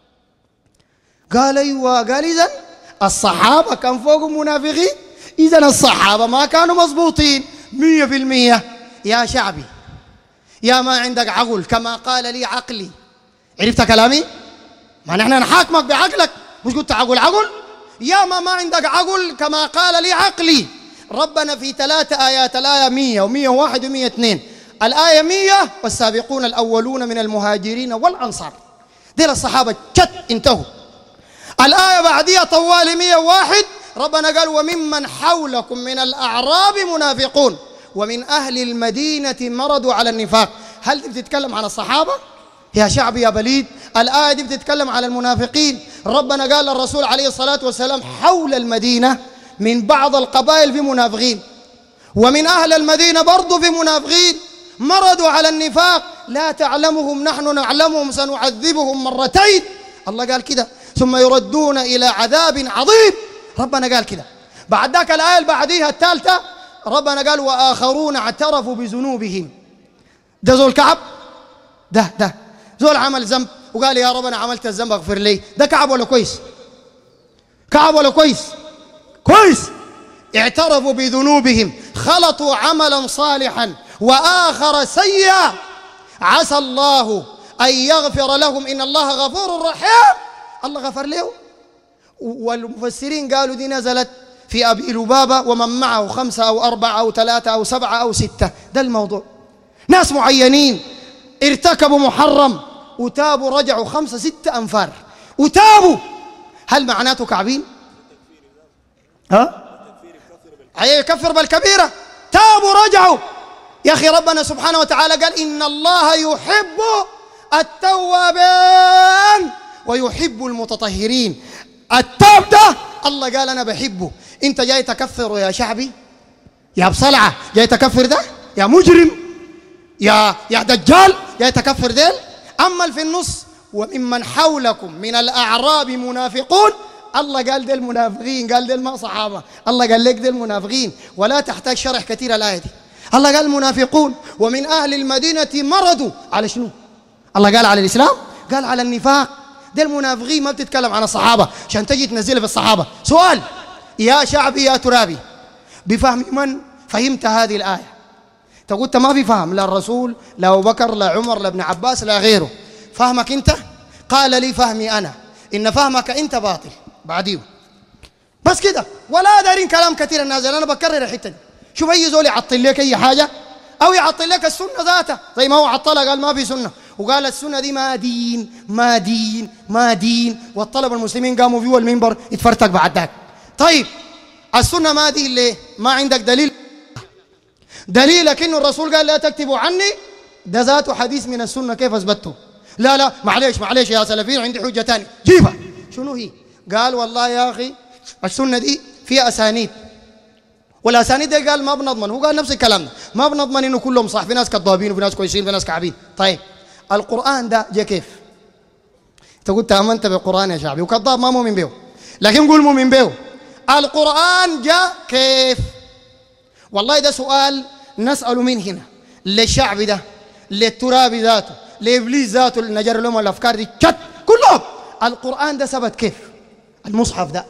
Speaker 1: قال أيوة، قال إذن الصحابة كان فوقهم منافقين، إذن الصحابة ما كانوا مضبوطين مية في المية. يا شعبي يا ما عندك عقل، كما قال لي عقلي. عرفت كلامي؟ ما نحن نحاكمك بعقلك، مش قلت عقل عقل؟ يا ما ما عندك عقل كما قال لي عقلي. ربنا في ثلاثة آيات، الآية مية ومية وواحد ومية واثنين. الآية مية والسابقون الأولون من المهاجرين والأنصار، دير الصحابة شت انتهوا. الآية بعديها طوالي مية وواحد، ربنا قال وممن حولكم من الأعراب منافقون ومن أهل المدينة مرضوا على النفاق. هل دي بتتكلم عن الصحابة؟ يا شعبي يا بليد، الآية دي بتتكلم على المنافقين. ربنا قال للرسول عليه الصلاة والسلام حول المدينة من بعض القبائل في منافقين، ومن أهل المدينة برضو في منافقين مرضوا على النفاق لا تعلمهم نحن نعلمهم سنعذبهم مرتين. الله قال كده ثم يردون إلى عذاب عظيم. ربنا قال كده. بعد ذاك الآية اللي بعديها الثالثة ربنا قال وآخرون اعترفوا بذنوبهم. ده زول كعب، ده ده زول عمل ذنب وقال يا رب أنا عملت الذنب اغفر لي. ده كعب ولا كويس؟ كعب ولا كويس؟ كويس. اعترفوا بذنوبهم، خلطوا عملا صالحا وآخر سيئا، عسى الله أن يغفر لهم إن الله غفور رحيم. الله غفر له. والمفسرين قالوا دي نزلت في أبي لبابة ومن معه خمسة أو أربعة أو ثلاثة أو سبعة أو ستة. ده الموضوع. ناس معينين ارتكبوا محرم وتابوا، رجعوا خمسة ستة أنفار وتابوا. هل معناته كعبين؟ ها؟ أي يكفر بالكبيرة. تابوا رجعوا. يا أخي ربنا سبحانه وتعالى قال إن الله يحب التوابين ويحب المتطهرين. التاب ده الله قال أنا بحبه. أنت جاي تكفر يا شعبي يا بصلعة، جاي تكفر ده يا مجرم يا يا دجال، جاي تكفر ديل. أما في النص وممن حولكم من الأعراب منافقون، الله قال ديل منافقين، قال ديل ما صحابة، الله قال لك ديل منافقين. ولا تحتاج شرح كثير الآية دي. الله قال المنافقون ومن أهل المدينة مرضوا على شنو؟ الله قال على الإسلام؟ قال على النفاق. ده المنافقين ما بتتكلم عن الصحابة عشان تجي تنزلها في الصحابة. سؤال يا شعبي يا ترابي، بفهم من فهمت هذه الآية؟ تقول ما في فهم، لا الرسول لا أبو بكر لا عمر لا ابن عباس لا غيره، فهمك أنت؟ قال لي فهمي أنا إن فهمك أنت باطل بعديه بس كده، ولا دارين كلام كثير النازل. أنا بكرر الحتة دي. شوف أي زول يعطل لك أي حاجة أو يعطل لك السنة ذاتها زي ما هو عطلها قال ما في سنة، وقال السنة دي ما دين ما دين ما دين، والطلبة المسلمين قاموا فيه المنبر يتفرتك بعد ذاك. طيب السنة ما دين ليه؟ ما عندك دليل؟ دليلك إنه الرسول قال لا تكتبوا عني، ده ذاته حديث من السنة، كيف أثبته؟ لا لا معليش معليش يا سلفيين عندي حجة تانية جيبها. شنو هي؟ قال والله يا أخي السنة دي فيها أسانيد، والأسانيد دي قال ما بنضمن، هو قال نفس الكلام ده، ما بنضمن إنه كلهم صح، في ناس كذابين وفي ناس كويسين وفي ناس كعبين. طيب القرآن ده جا كيف؟ أنت قلت آمنت بالقرآن يا شعبي وكذاب ما مؤمن به، لكن قول مؤمن به. القرآن جا كيف؟ والله ده سؤال نسأله من هنا للشعب ده، للترابي ذاته، لإبليس ذاته اللي نجر لهم الأفكار دي شت كلهم. القرآن ده ثبت كيف؟ المصحف ده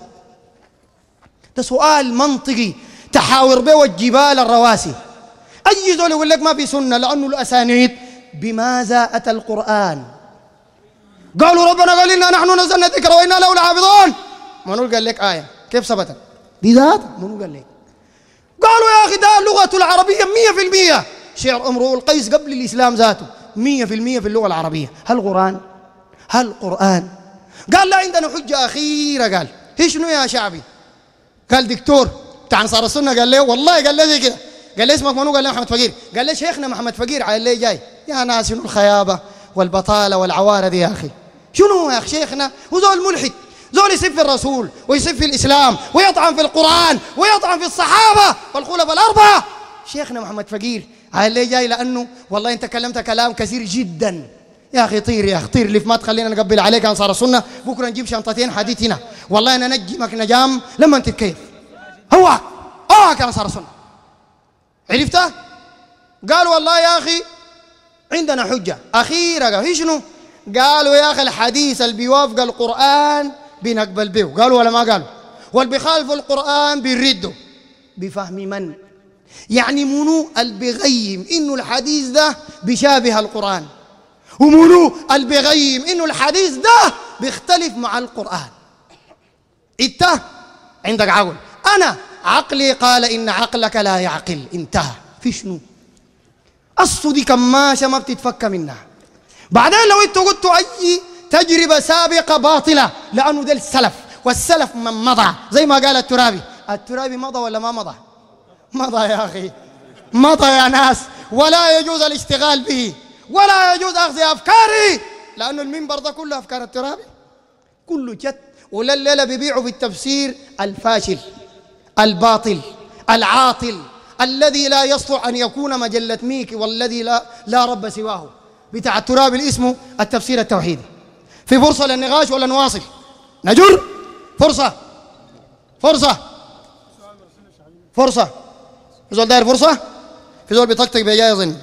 Speaker 1: ده سؤال منطقي تحاور به الجبال الرواسي. أي زول يقول لك ما في سنة لأنه الأسانيد. بماذا أتى القرآن؟ قالوا ربنا قال إنا نحن نزلنا الذكر وإنا له لحافظون. منو قال لك آية كيف ثبتت؟ بذات منو قال لك؟ قالوا يا أخي ده اللغة العربية مية في المية، شعر امرؤ القيس قبل الإسلام ذاته مية في المية في اللغة العربية. هل قرآن؟ هل قرآن؟ قال لا عندنا حجة أخيرة. قال هي شنو يا شعبي؟ قال دكتور بتاع أنصار السنة قال له والله قال له زي كده، قال لي اسمك منو؟ قال له محمد فقير. قال لي شيخنا محمد فقير على اللي جاي. يا ناس شنو الخيابة والبطالة والعوارة دي يا أخي؟ شنو يا أخي شيخنا؟ وزول ملحد، زول يسب في الرسول ويسب في الإسلام ويطعن في القرآن ويطعن في الصحابة والخلفاء الأربعة. شيخنا محمد فقير على اللي جاي لأنه والله أنت كلمت كلام كثير جدا يا أخي. طير يا أخي طير، لف ما تخلينا نقبل عليك أنصار السنة، بكرة نجيب شنطتين حديث هنا والله أنا نجمك نجام لما تتكيف. هو آه كان أنصار السنة عرفتها؟ قال والله يا أخي عندنا حجة أخيرة. قال هي شنو؟ قالوا يا أخي الحديث اللي بيوافق القرآن بنقبل به. قالوا ولا ما قالوا؟ واللي بيخالفوا القرآن بيردوا. بفهم من؟ يعني منو اللي بيغيم إنه الحديث ده بيشابه القرآن، ومنو اللي بيغيم إنه الحديث ده بيختلف مع القرآن. انت عندك عقل، أنا عقلي قال إن عقلك لا يعقل. انتهى. في شنو؟ الصو دي كماشة ما بتتفك منها. بعدين لو انتوا قلتوا أي تجربة سابقة باطلة لأنه ده السلف، والسلف من مضى زي ما قال الترابي. الترابي مضى ولا ما مضى؟ مضى يا أخي، مضى يا ناس، ولا يجوز الاشتغال به ولا يجوز أخذ أفكاري، لأنه المنبر ده كله أفكار الترابي كله جد. ولا الليلة بيبيعوا في التفسير الفاشل الباطل العاطل الذي لا يصلح أن يكون مجلة ميكي والذي لا, لا رب سواه بتاع الترابي اللي اسمه التفسير التوحيدي. في فرصة للنقاش ولا نواصل؟ نجر؟ فرصة فرصة فرصة. في زول داير فرصة؟ في زول بيطقطق بيجاي يظن.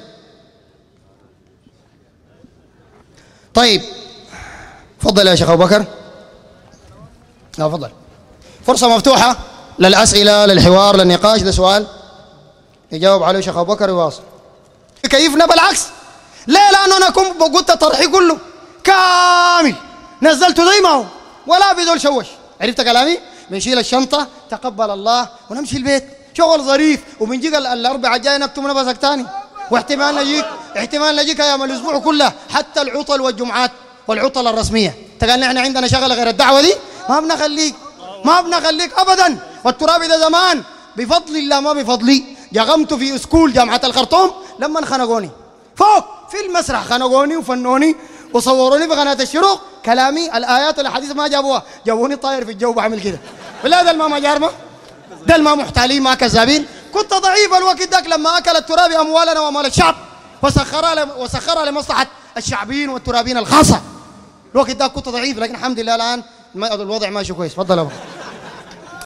Speaker 1: طيب تفضل يا شيخ أبو بكر. لا تفضل، فرصة مفتوحة للأسئلة للحوار للنقاش. ده سؤال يجاوب عليه شيخ أبو بكر ويواصل. كيفنا بالعكس. ليه؟ لأنه أنا كنت قلت طرحي كله كامل نزلته زي ما هو ولا بذول شوش. عرفت كلامي؟ بنشيل الشنطة تقبل الله ونمشي البيت، شغل ظريف. وبنجيك الأربعاء الجاي نكتب نفسك تاني، واحتمال نجيك احتمال نجيك أيام الأسبوع كلها، حتى العطل والجمعات والعطل الرسمية. تقال نحن عندنا شغلة غير الدعوة دي ما بنخليك ما بنخليك أبدا. والترابي ده زمان بفضل الله ما بفضلي جغمت في اسكول جامعة الخرطوم لما خنقوني فوق في المسرح، خنقوني وفنوني وصوروني في قناة الشروق. كلامي الآيات والأحاديث ما جابوها، جابوني طاير في الجو بعمل كده. ولا ده الما مجارمة، ده الما محتالين ما كذابين. كنت ضعيف الوقت ذاك لما أكل الترابي أموالنا وأموال الشعب وسخرها وسخرها لمصلحة الشعبيين والترابين الخاصة. الوقت ذاك كنت ضعيف، لكن الحمد لله الآن الوضع ماشي كويس. تفضل يا أبو.